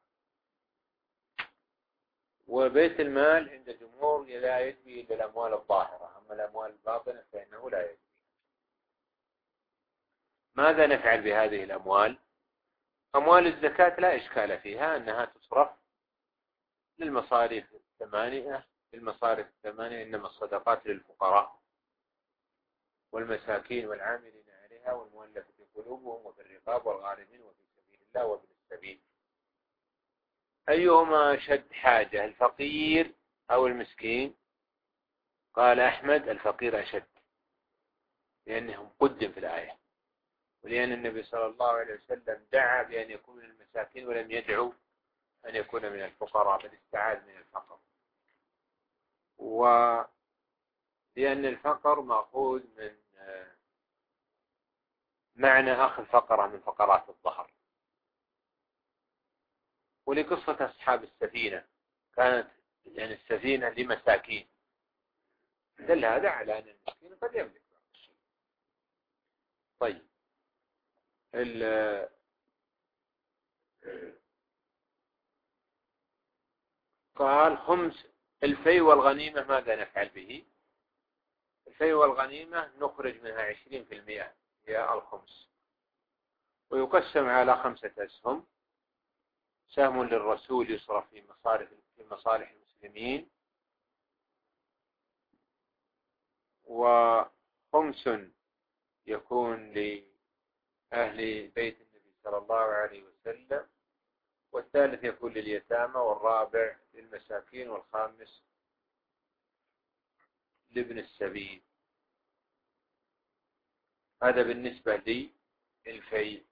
وبيت المال عند الجمهور لا يجبي إلا الأموال الظاهرة، أما الأموال الباطنة فإنه لا يجبي. ماذا نفعل بهذه الأموال؟ أموال الزكاة لا إشكال فيها أنها تصرف للمصاريف الثمانية. المصاريف الثمانية إنما الصدقات للفقراء والمساكين والعاملين عليها والمؤلفة قلوبهم وفي الرقاب والغارمين وفي سبيل الله وابن السبيل. أيهما أشد حاجة، الفقير أو المسكين؟ قال أحمد الفقير أشد، لأنهم قدم في الآية، ولأن النبي صلى الله عليه وسلم دعا بأن يكون من المساكين ولم يدعو أن يكون من الفقراء، بل استعاذ من الفقر. ولأن الفقر مأخوذ من معنى أخذ فقرة من فقرات الظهر. ولقصة أصحاب السفينة كانت يعني السفينة لمساكين، دل هذا على أن المسكين قد يملك بعض الشيء. طيب قال خمس الفيء والغنيمة ماذا نفعل به؟ الفيء والغنيمة نخرج منها عشرين في المئة هي الخمس، ويقسم على خمسة أسهم: سهم للرسول يصرف في مصالح في مصالح المسلمين، وخمس يكون لأهل بيت النبي صلى الله عليه وسلم، والثالث يكون لليتامى، والرابع للمساكين، والخامس لابن السبيل. هذا بالنسبة للفيء،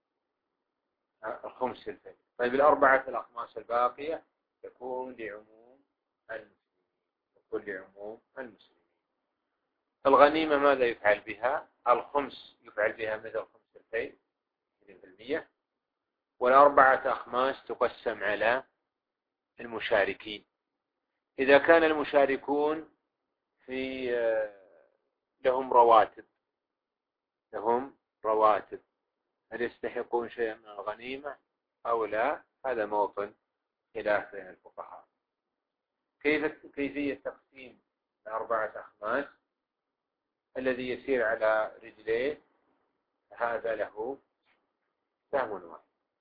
الخمس الفيء. طيب الأربعة الأخماس الباقية تكون لعموم المسلمين، تكون لعموم المسلمين. الغنيمة ماذا يفعل بها؟ الخمس يفعل بها مثل خمس الفيء عشرين في المئة، والأربعة أخماس تقسم على المشاركين. إذا كان المشاركون في لهم رواتب لهم رواتب هل يستحقون شيئا من الغنيمة أو لا؟ هذا موطن خلاف بين الفقهاء. كيف كيفية تقسيم الأربعة أخماس؟ الذي يسير على رجليه هذا له سهم واحد،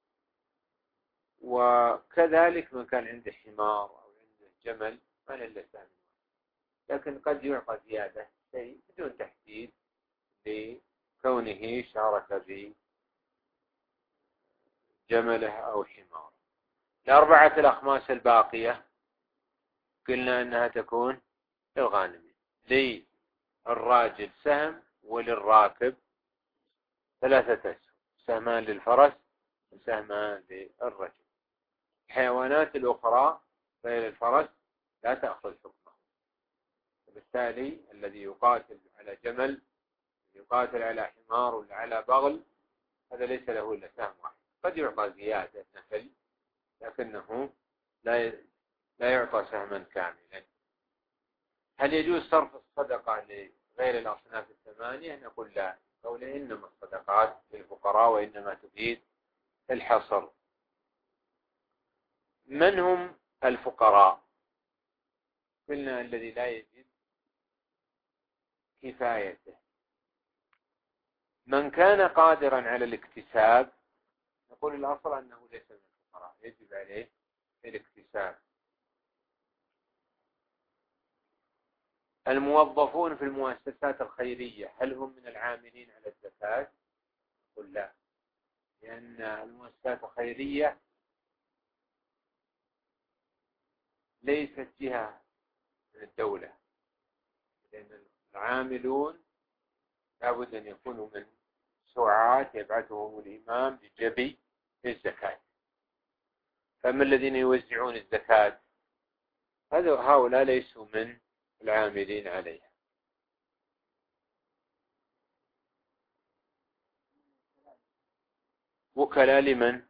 وكذلك من كان عنده حمار أو عنده جمل ما له سهم واحد، لكن قد يعطى زيادة شيء بدون تحديد لكونه شارك بجمله أو حمار. الأربعة الأخماس الباقية قلنا أنها تكون للغانمين، للراجل سهم وللراكب ثلاثة أسهم: سهمان للفرس وسهمان للرجل. الحيوانات الأخرى غير الفرس لا تأخذ حكمه، وبالتالي الذي يقاتل على جمل يقاتل على حمار ولا على بغل هذا ليس له إلا سهم واحد. قد يعطى زيادة نفل لكنه لا لا يعطى سهما كاملا. هل يجوز صرف الصدقة لغير الأصناف الثمانية؟ نقول لا، قوله إنما الصدقات للفقراء وإنما تفيد الحصر. من هم الفقراء؟ قلنا الذي لا يجد كفايته. من كان قادرا على الاكتساب نقول الأصل أنه ليس من الفقراء، يجب عليه الاكتساب. الموظفون في المؤسسات الخيرية هل هم من العاملين على الزكاة؟ نقول لا، لأن المؤسسات الخيرية ليست جهة من الدولة، لأن العاملون لابد أن يكونوا من سعات يبعثهم الإمام بجبي الزكاة. فما الذين يوزعون الزكاة؟ هؤلاء ليسوا من العاملين عليها. وكلاء لمن؟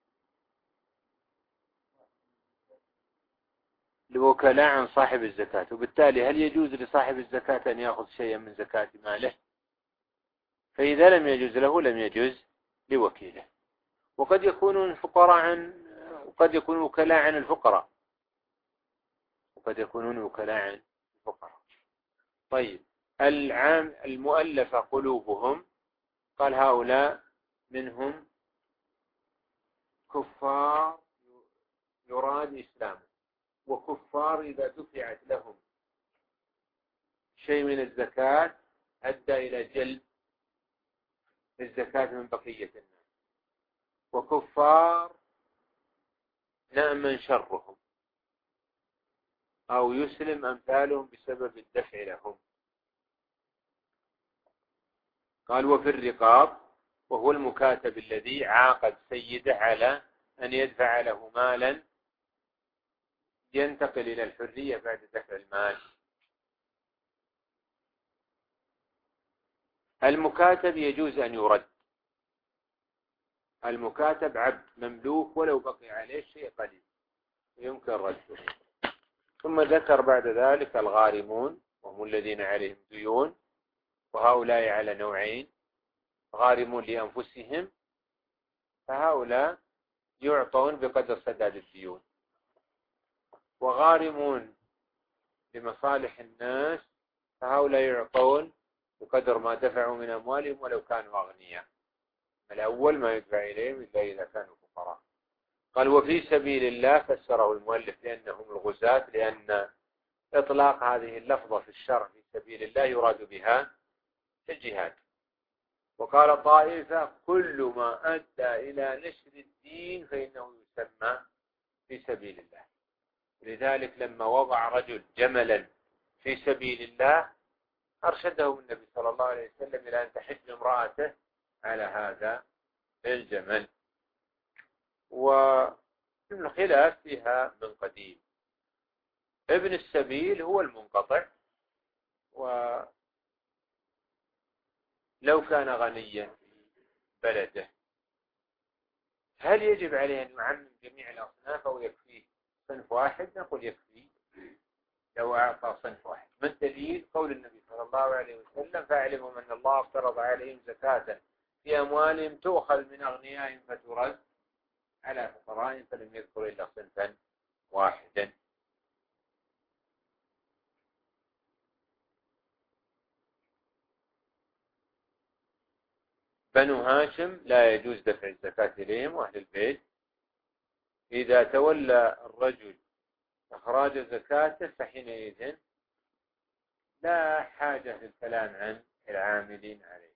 لوكلاء عن صاحب الزكاة. وبالتالي هل يجوز لصاحب الزكاة أن يأخذ شيئا من زكاة ماله؟ فإذا لم يجوز له لم يجوز لوكيله. وقد يكونون فقراء عن وقد يكونون وكلاء عن الفقراء وقد يكونون وكلاء عن الفقراء. طيب، العام المؤلفة قلوبهم، قال هؤلاء منهم كفار يراد إسلامه، وكفار إذا دفعت لهم شيء من الزكاة أدى إلى جلب الزكاة من بقية الناس، وكفار نأمن شرهم أو يسلم أمثالهم بسبب الدفع لهم. قال وفي الرقاب، وهو المكاتب الذي عاقد سيده على أن يدفع له مالا ينتقل إلى الحرية بعد دفع المال. المكاتب يجوز أن يرد. المكاتب عبد مملوك ولو بقي عليه شيء قليل يمكن رده. ثم ذكر بعد ذلك الغارمون، وهم الذين عليهم ديون، وهؤلاء على نوعين: غارمون لأنفسهم، فهؤلاء يعطون بقدر سداد الديون، وغارمون لمصالح الناس، فهؤلاء يعطون بقدر ما دفعوا من أموالهم ولو كانوا أغنياء. الأول ما يدفع إليهم إلا إذا كانوا فقراء. قال وفي سبيل الله، فسره المؤلف لأنهم الغزاة، لأن إطلاق هذه اللفظة في الشرع في سبيل الله يراد بها الجهاد. وقال طائفة كل ما أدى إلى نشر الدين فإنه يسمى في سبيل الله. لذلك لما وضع رجل جملا في سبيل الله أرشده النبي صلى الله عليه وسلم إلى أن تحج امرأته على هذا الجمل. والخلاف فيها من قديم. ابن السبيل هو المنقطع، ولو كان غنيا في بلده هل يجب عليه أن يعمم جميع الأصناف أو يكفيه صنف واحد؟ نقول يكفي لو أعطى صنف واحد. من الدليل؟ قول النبي صلى الله عليه وسلم فاعلموا أن الله افترض عليهم زكاة في أموالهم تؤخذ من أغنيائهم فترد على فقرائهم، فلم يذكر إلا صنفا واحدا. بنو هاشم لا يجوز دفع الزكاة إليهم وأهل البيت. إذا تولى الرجل إخراج زكاته فحينئذ لا حاجة للكلام عن العاملين عليها.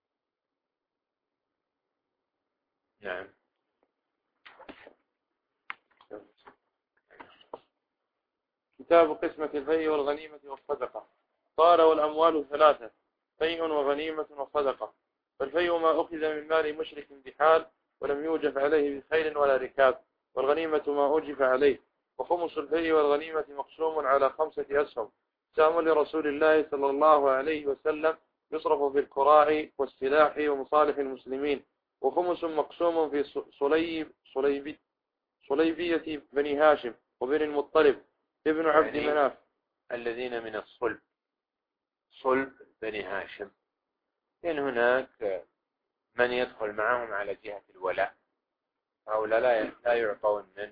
نعم. كتاب قسمة الفيء والغنيمة والصدقة. قال والأموال ثلاثة: فيء وغنيمة وصدقة. فالفيء ما أخذ من مال مشرك بحال ولم يوجف عليه بخيل ولا ركاب، والغنيمة ما أوجف عليه. وخمس الفيء والغنيمة مقسوم على خمسة أسهم سام لرسول الله صلى الله عليه وسلم يصرف في الكراع والسلاح ومصالح المسلمين. وخمس مقسوم في صليب صليبي صليبية بني هاشم وبن المطلب ابن عبد مناف. الذين من الصلب، صلب بني هاشم، لأن هناك من يدخل معهم على جهة الولاء، هؤلاء لا لا يعطون من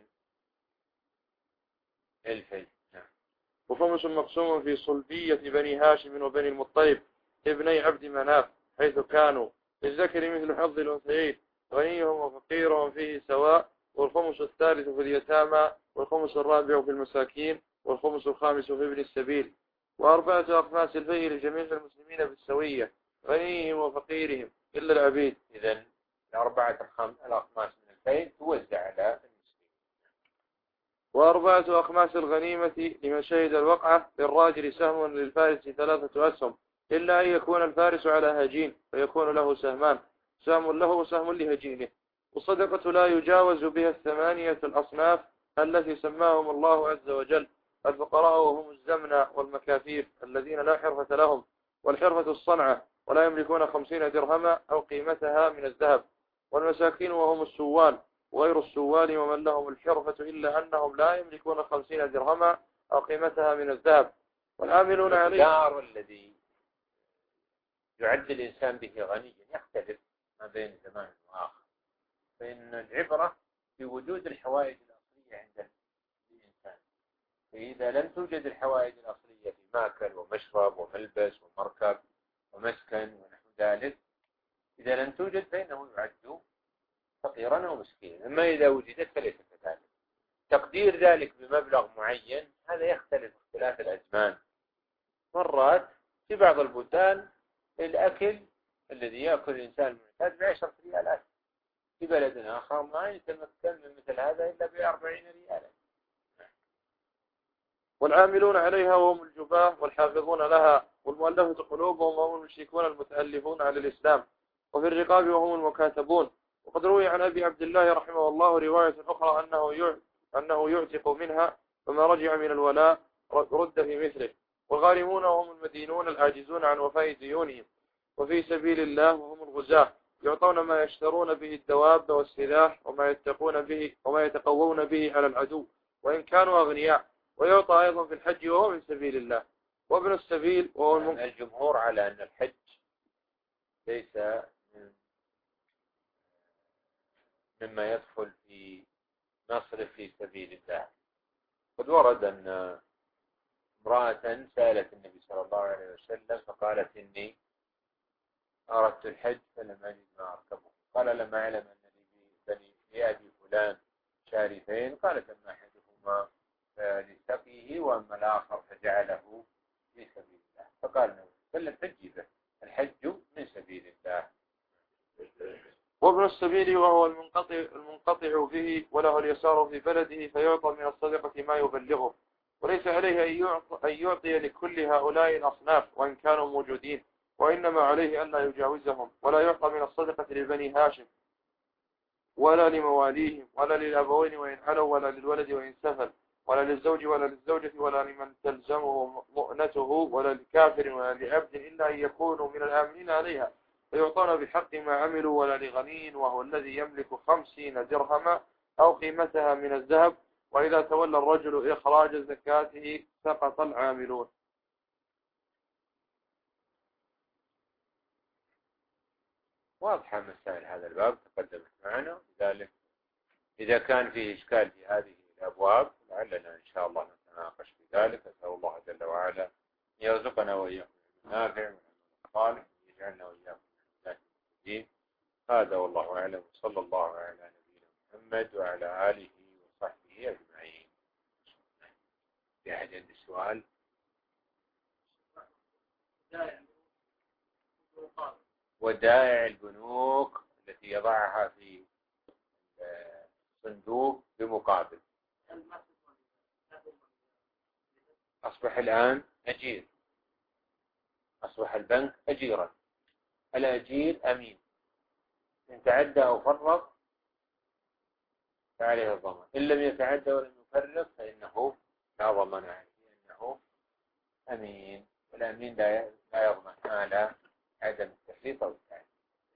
الفيل. نعم. وخمس مقسوم في صلبية بني هاشم وبني المطلب ابني عبد مناف، حيث كانوا للذكر مثل حظ الأنثيين، غنيهم وفقيرهم فيه سواء، والخمس الثالث في اليتامى، والخمس الرابع في المساكين، والخمس الخامس في ابن السبيل. وأربعة أخماس الفيء لجميع المسلمين بالسوية، غنيهم وفقيرهم إلا العبيد. إذن الأربعة الأخماس من الفيء توزع على المسلمين. وأربعة أخماس الغنيمة لمن شهد الوقعة، للراجل سهم للفارس ثلاثة أسهم، إلا أن يكون الفارس على هجين فيكون له سهمان، سهم له وسهم لهجينه. والصدقة لا يجاوز بها الثمانية الأصناف التي سماهم الله عز وجل: الفقراء وهم الزمنة والمكافيف الذين لا حرفة لهم، والحرفة الصنعة ولا يملكون خمسين درهما أو قيمتها من الذهب، والمساكين وهم السوال وغير السوال ومن لهم الحرفة إلا أنهم لا يملكون خمسين درهما أو قيمتها من الذهب، والعاملون عليه. الدار الذي يعد الإنسان به غنيا يختلف ما بين زمان وآخر، فإن العبرة بوجود الحوائج الأصلية عند الإنسان، فإذا لم توجد الحوائج الأصلية في ماكل ومشرب وملبس ومركب ومسكن ونحو ذلك، إذا لم توجد فإنه يعد فقيرا أو مسكينا. أما إذا وجدت فليس كذلك. تقدير ذلك بمبلغ معين هذا يختلف اختلاف الأزمان. مرات في بعض البلدان الأكل الذي يأكل الإنسان المعتاد بعشرة ريالات، في بلد آخر ما يتمكن من مثل هذا إلا بأربعين ريالا. والعاملون عليها وهم الجباه والحافظون لها، والمؤلفة قلوبهم وهم المشركون المتألفون على الإسلام، وفي الرقاب وهم المكاتبون. وقد روي عن أبي عبد الله رحمه الله رواية أخرى أنه أنه يعتق منها، فما رجع من الولاء رد في مثله. والغارمون وهم المدينون العاجزون عن وفاء ديونهم، وفي سبيل الله وهم الغزاة، يعطون ما يشترون به الدواب والسلاح وما يتقون به وما يتقوون به على العدو وإن كانوا أغنياء، ويعطى أيضا في الحج وهو من سبيل الله. وابن السبيل وهو المم... الجمهور على أن الحج ليس مما يدخل في مصرف في سبيل الله. قد ورد أن امرأة سألت النبي صلى الله عليه وسلم فقالت: إني أردت الحج فلم أجد ما أركبه. قال: لما أعلم أن لي بأبي فلان شارفين. قالت: أما أحدهما لسقيه وأما الآخر فجعله في سبيل الله. فقال النبي صلى الله عليه وسلم: الحج من سبيل الله. وابن السبيل وهو المنقطع المنقطع به وله اليسار في بلده، فيعطى من الصدقة ما يبلغه، وليس عليه أن يعطي لكل هؤلاء الأصناف وإن كانوا موجودين، وإنما عليه أن لا يجاوزهم، ولا يعطى من الصدقة لبني هاشم ولا لمواليهم ولا للأبوين وإن علوا ولا للولد وإن سفل ولا للزوج ولا للزوجة ولا لمن تلزمه مؤنته ولا لكافر ولا لعبد، إلا أن يكونوا من الآمنين عليها، فيعطون بحق ما عملوا، ولا لغني وهو الذي يملك خمسين درهما أو قيمتها من الذهب، وإذا تولى الرجل إخراج زكاته سقط العاملون. واضحة مسائل هذا الباب تقدمت معنا، لذلك إذا كان فيه إشكال في هذه الأبواب لعلنا إن شاء الله نتناقش في ذلك. أسأل الله جل وعلا يرزقنا وإياكم النافع والصالح، ويجعلنا وإياكم من المهتدين. هذا والله أعلم، وصلى الله على نبينا محمد وعلى آله وصحبه أجمعين. في أحد عنده سؤال؟ ودائع البنوك التي يضعها في صندوق بمقابل، أصبح الآن أجير، أصبح البنك أجيرا. الأجير أمين، إن تعدى أو فرط فعليه الضمان، إن لم يتعدى ولم يفرط فإنه لا ضمان عليه، لأنه أمين، والأمين لا يضمن على عدم التفريط أو التعدي.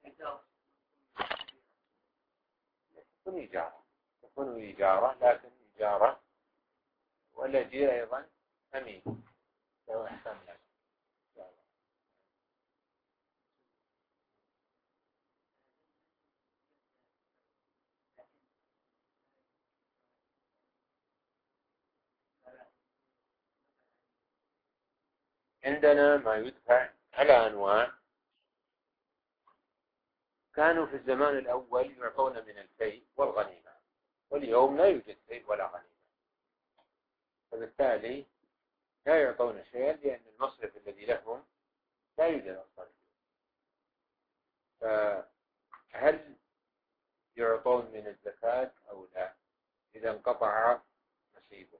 تكون إجارة، تكون إجارة، لكن إجارة، والأجير أيضا أمين. عندنا ما يدفع على أنواع. كانوا في الزمان الأول يعطون من الفيء والغنيمة، واليوم لا يوجد فيء ولا غنيمة، فبالتالي لا يعطون شيئا لأن المصرف الذي لهم لا يوجد أصلا. فهل يعطون من الزكاة أو لا إذا انقطع نصيبه؟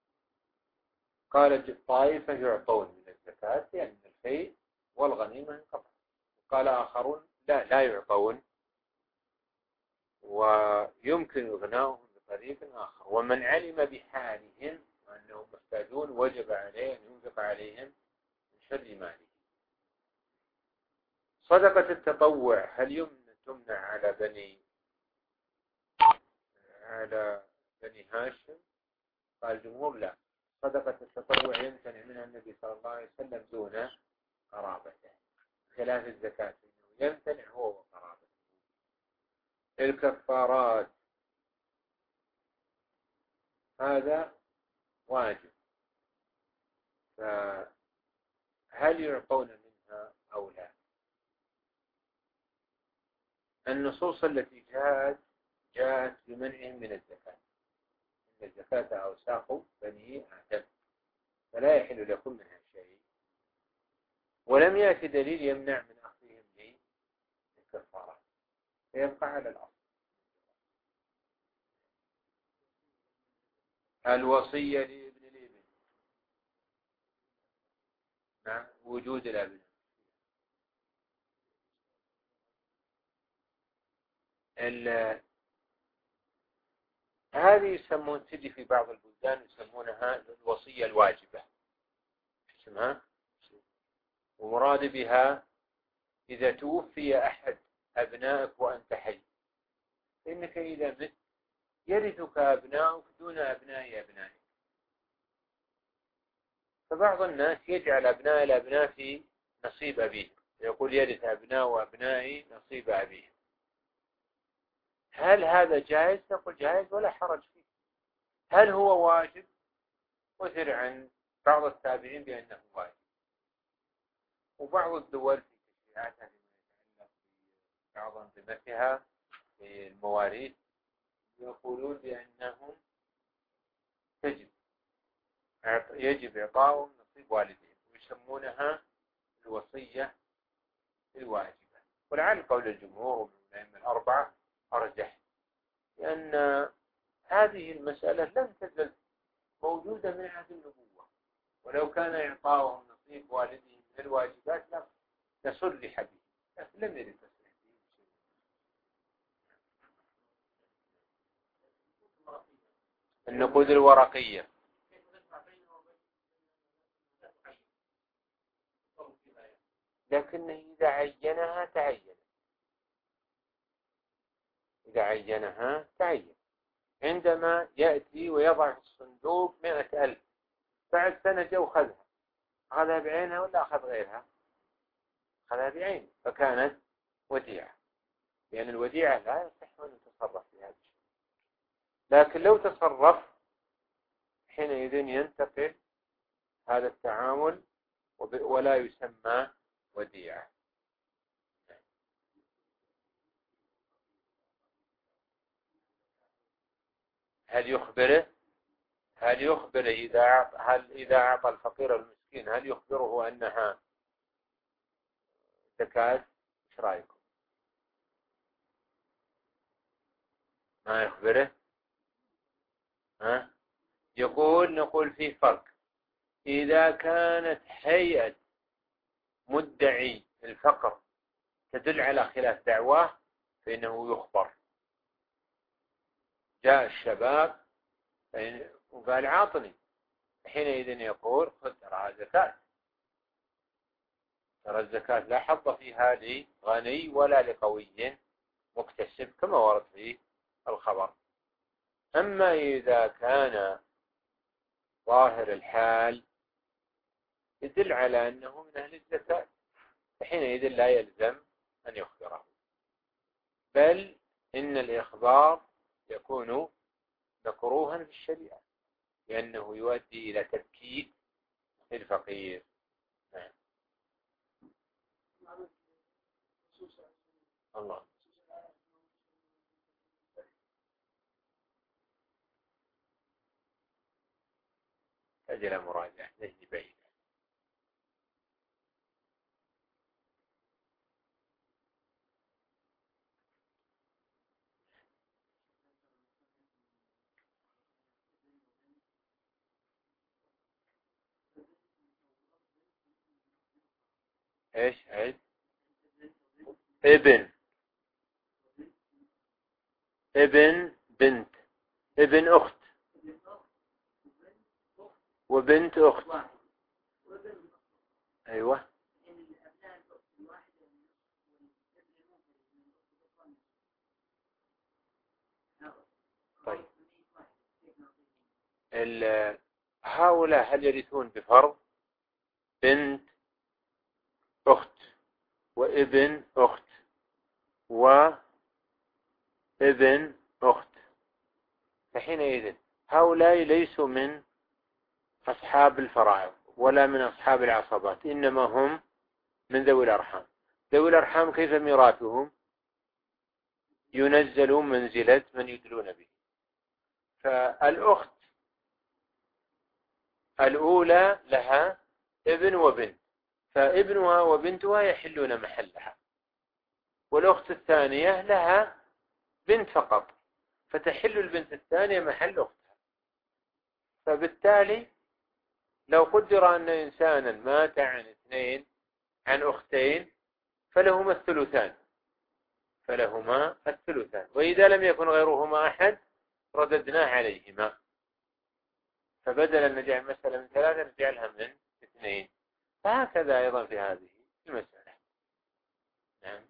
قالت الطائفة يعطون من الزكاة لأن الفيء والغنيمة انقطع. قال آخرون لا لا يعطون، ويمكن إغناؤهم بطريق آخر. ومن علم بحالهم وأنهم محتاجون وجب عليه أن ينفق عليهم من شر ماله. صدقة التطوع هل يمنع تمنع على بني على بني هاشم؟ قال الجمهور لا، صدقة التطوع يمتنع منها النبي صلى الله عليه وسلم دون قرابته، خلاف الزكاة يمتنع هو وقرابته. الكفارات هذا واجب، فهل يعطون منها أو لا؟ النصوص التي جاءت جاءت بمنعهم من الزكاة، إن الزكاة أوساخ بني آدم فلا يحل لكم منها شيء، ولم يأتي دليل يمنع من أخذهم للكفارات، فيبقى على الأصل. الوصية لابن الابن، نعم، وجود الابن. هذه يسمون تجي في بعض البلدان يسمونها الوصية الواجبة اسمها، ومراد بها إذا توفي أحد أبنائك وأنت حي، إنك إذا مت يرثك أبنائك دون أبناء أبنائك. فبعض الناس يجعل أبناء الأبناء في نصيب أبيه، يقول يرث أبناء أبنائي نصيب أبيه. هل هذا جائز؟ نقول جائز ولا حرج فيه. هل هو واجب؟ وثر عن بعض التابعين بأنه واجب، وبعض الدول في تشريعاتها فيما يتعلق ببعض أنظمتها في المواريث يقولون بأنهم تجب يجب إعطاءهم نصيب والدين، ويسمونها الوصية الواجبة. ولعل قول الجمهور ومن الأئمة الأربعة أرجح، لأن هذه المسألة لم تزل موجودة من عهد النبوة، ولو كان إعطاؤهم نصيب والدهم من الواجبات لصرح به، لكن لم يرد تصريح به. النقود الورقية لكنه إذا عينها تعين، إذا عينها تعين. عندما يأتي ويضع في الصندوق مئة ألف، بعد سنة جو خذها، أخذها بعينها ولا أخذ غيرها؟ أخذها بعين، فكانت وديعة، لأن الوديعة لا يصح أن يتصرف في هذا الشيء. لكن لو تصرف حينئذ ينتقل هذا التعامل ولا يسمى وديعة. هل يخبره هل يخبره إذا أعطى هل إذا أعطى الفقير المسكين هل يخبره أنها زكاة؟ إيش رأيكم؟ ما يخبره؟ ها؟ يقول نقول فيه فرق. إذا كانت هيئة مدعي الفقر تدل على خلاف دعواه فإنه يخبر. جاء الشباب وقال عاطني، حينئذ يقول خذ ترى زكاة، ترى الزكاة لا حظ فيها لغني ولا لقوي مكتسب كما ورد في الخبر. أما إذا كان ظاهر الحال يدل على أنه من أهل الزكاة، فحينئذ لا يلزم أن يخبره، بل إن الإخبار يكون مكروها في الشريعة لأنه يؤدي إلى تبكيت الفقير. نعم. الله أجل مراجعة نجد بعيد. ايش عيد؟ ابن ابن بنت ابن اخت وبنت اخت. ايوه. طيب هؤلاء هل يرثون بفرض؟ بنت اخت وابن اخت وابن اخت، فحينئذ هؤلاء ليسوا من أصحاب الفرائض ولا من أصحاب العصبات، إنما هم من ذوي الأرحام. ذوي الأرحام كيف ميراثهم؟ ينزلون منزلة من يدلون به. فالأخت الأولى لها ابن وبنت، فابنها وبنتها يحلون محلها، والأخت الثانية لها بنت فقط، فتحل البنت الثانية محل أختها. فبالتالي لو قدر أن إنسانا مات عن اثنين عن أختين فلهما الثلثان فلهما الثلثان وإذا لم يكن غيرهما أحد رددناه عليهما، فبدل أن نجعل مسألة من ثلاثة نجعلها من اثنين، فهكذا أيضا في هذه المسألة. نعم.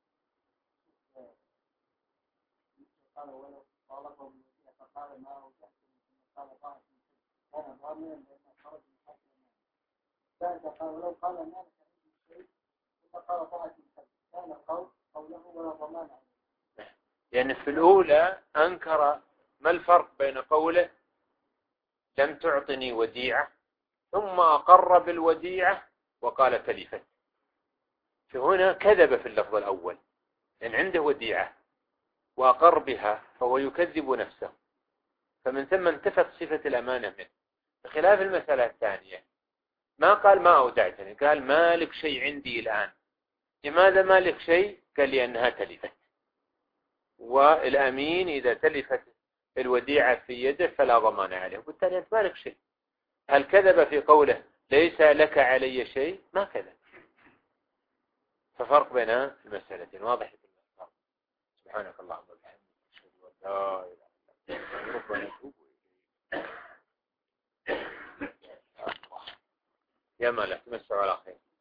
يعني في الأولى أنكر ما الفرق بين قوله لم تعطني وديعة ثم أقر بالوديعة وقال تلفت، فهنا كذب في اللفظ الأول لأن عنده وديعة وأقر بها فهو يكذب نفسه، فمن ثم انتفت صفة الأمانة منه، بخلاف المسألة الثانية ما قال ما أودعتني، قال ما لك شيء عندي الآن. لماذا ما لك شيء؟ قال لأنها تلفت، والأمين إذا تلفت الوديعة في يده فلا ضمان عليه، وبالتالي أنت ما لك شيء. هل كذب في قوله ليس لك علي شيء؟ ما كذب. ففرق بين المسألتين واضح. سبحانك اللهم وبحمدك أشهد أن لا إله إلا أنت ربنا نتوب إليك. يا مالك تمسوا على خير.